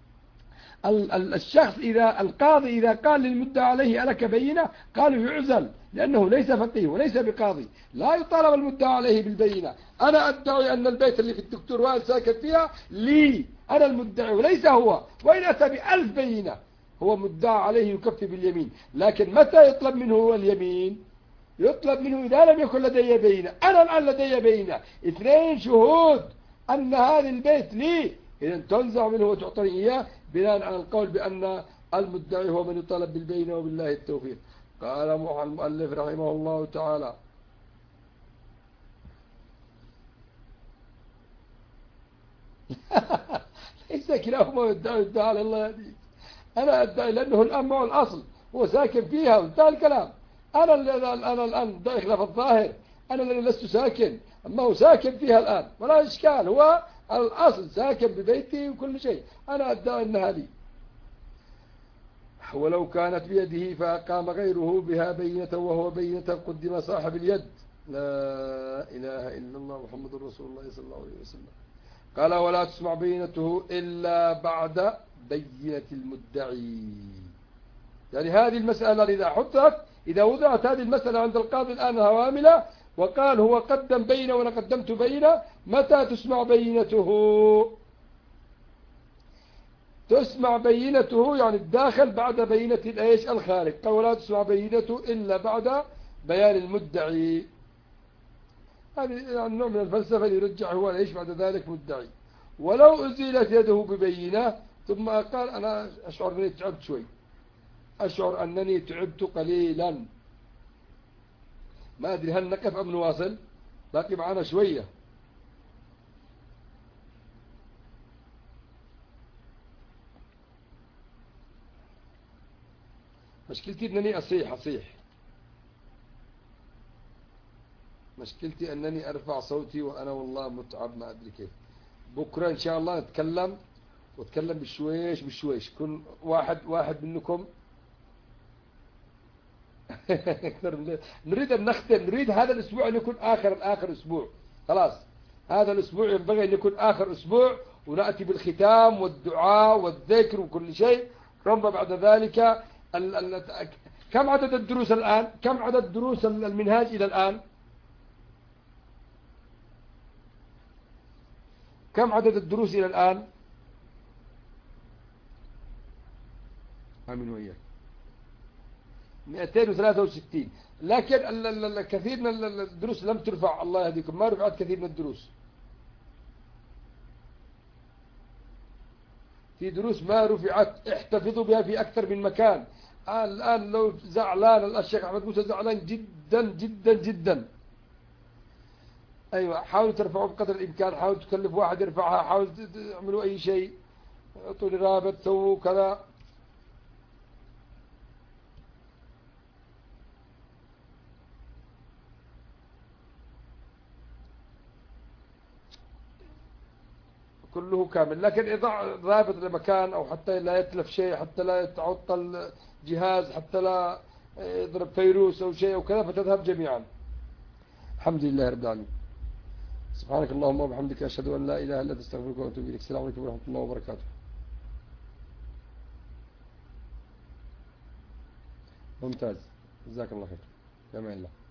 الشخص القاضي إذا قال للمدعى عليه ألك بينة قالوا يعزل لأنه ليس فقيه وليس بقاضي، لا يطالب المدعى عليه بالبينة. أنا أدعي أن البيت اللي في الدكتور وائل ساكن فيها لي، أنا المدعي وليس هو، وإن أتى ب1000 بينة هو مدعى عليه يكفي باليمين. لكن متى يطلب منه هو اليمين؟ يطلب منه إذا لم يكن لدي بينة. أنا الآن لدي بينة 2 شهود أن هذا البيت لي، إذا تنزع منه وتعطني إياه بناء على القول بأن المدعي هو من يطالب بالبينة، وبالله التوفيق. قال المؤلف رحمه الله تعالى: ليس كلاهما يدعي على الله يهديك. أنا أدعي لأنه الآن معه الأصل، هو ساكن فيها وانتهى الكلام. أنا الآن داخل في الظاهر، أنا الذي لست ساكن، أما هو ساكن فيها الآن ولا إشكال، هو الأصل ساكن ببيتي وكل شيء. أنا أدعي أنها لي. ولو كانت بيده فأقام غيره بها بينة وهو بينة قدم صاحب اليد. لا إله إلا الله محمد رسول الله صلى الله عليه وسلم. قال: ولا تسمع بينته إلا بعد بينة المدعي. يعني هذه المسألة إذا وضعت هذه المسألة عند القاضي الآن هواملة وقال هو قدم بينة وأنا قدمت بينة، متى تسمع بينته؟ تسمع بينته يعني الداخل بعد بينة الإيش الخارج. قال: ولا تسمع بينته إلا بعد بيان المدعي. هذه يعني نوع من الفلسفة اللي يرجع هو الإيش بعد ذلك مدعي. ولو أزيلت يده ببينة ثم قال: أنا أشعر أنني تعبت شوي، أشعر أنني تعبت قليلا، ما أدري هل نقف أم نواصل، باقي معنا شوية. مشكلتي أنني أصيح مشكلتي أنني أرفع صوتي وأنا والله متعب، ما أدري كيف. بكرة إن شاء الله نتكلم بشويش كن واحد منكم نريد أن نختم، نريد هذا الأسبوع أن يكون آخر أسبوع، خلاص هذا الأسبوع ينبغي أن يكون آخر أسبوع، ونأتي بالختام والدعاء والذكر وكل شيء. ربما بعد ذلك كم عدد الدروس الآن؟ كم عدد دروس المنهاج إلى الآن؟ كم عدد الدروس إلى الآن؟ آمين وإياك. 263. لكن كثير من الدروس لم ترفع، الله يهديكم، ما رفعت كثير من الدروس. في دروس ما رفعت، احتفظوا بها في أكثر من مكان. الآن لو زعلان الشيخ أحمد موسى زعلان جدا جدا جدا. أيوة، حاولوا ترفعوا بقدر الإمكان، حاولوا تكلف واحد يرفعها، حاولوا تعملوا أي شيء، اعطوا لي رابط، سووا كذا. كله كامل، لكن إضاع رابط لمكان أو حتى لا يتلف شيء، حتى لا يتعطل جهاز، حتى لا يضرب فيروس أو شيء أو كذا، فتذهب جميعا. الحمد لله رب العالمين. سبحانك اللهم وبحمدك، أشهد أن لا إله إلا أنت، أستغفرك وأتوب إليك. السلام عليكم ورحمة الله وبركاته. ممتاز، جزاك الله خير. في أمان الله.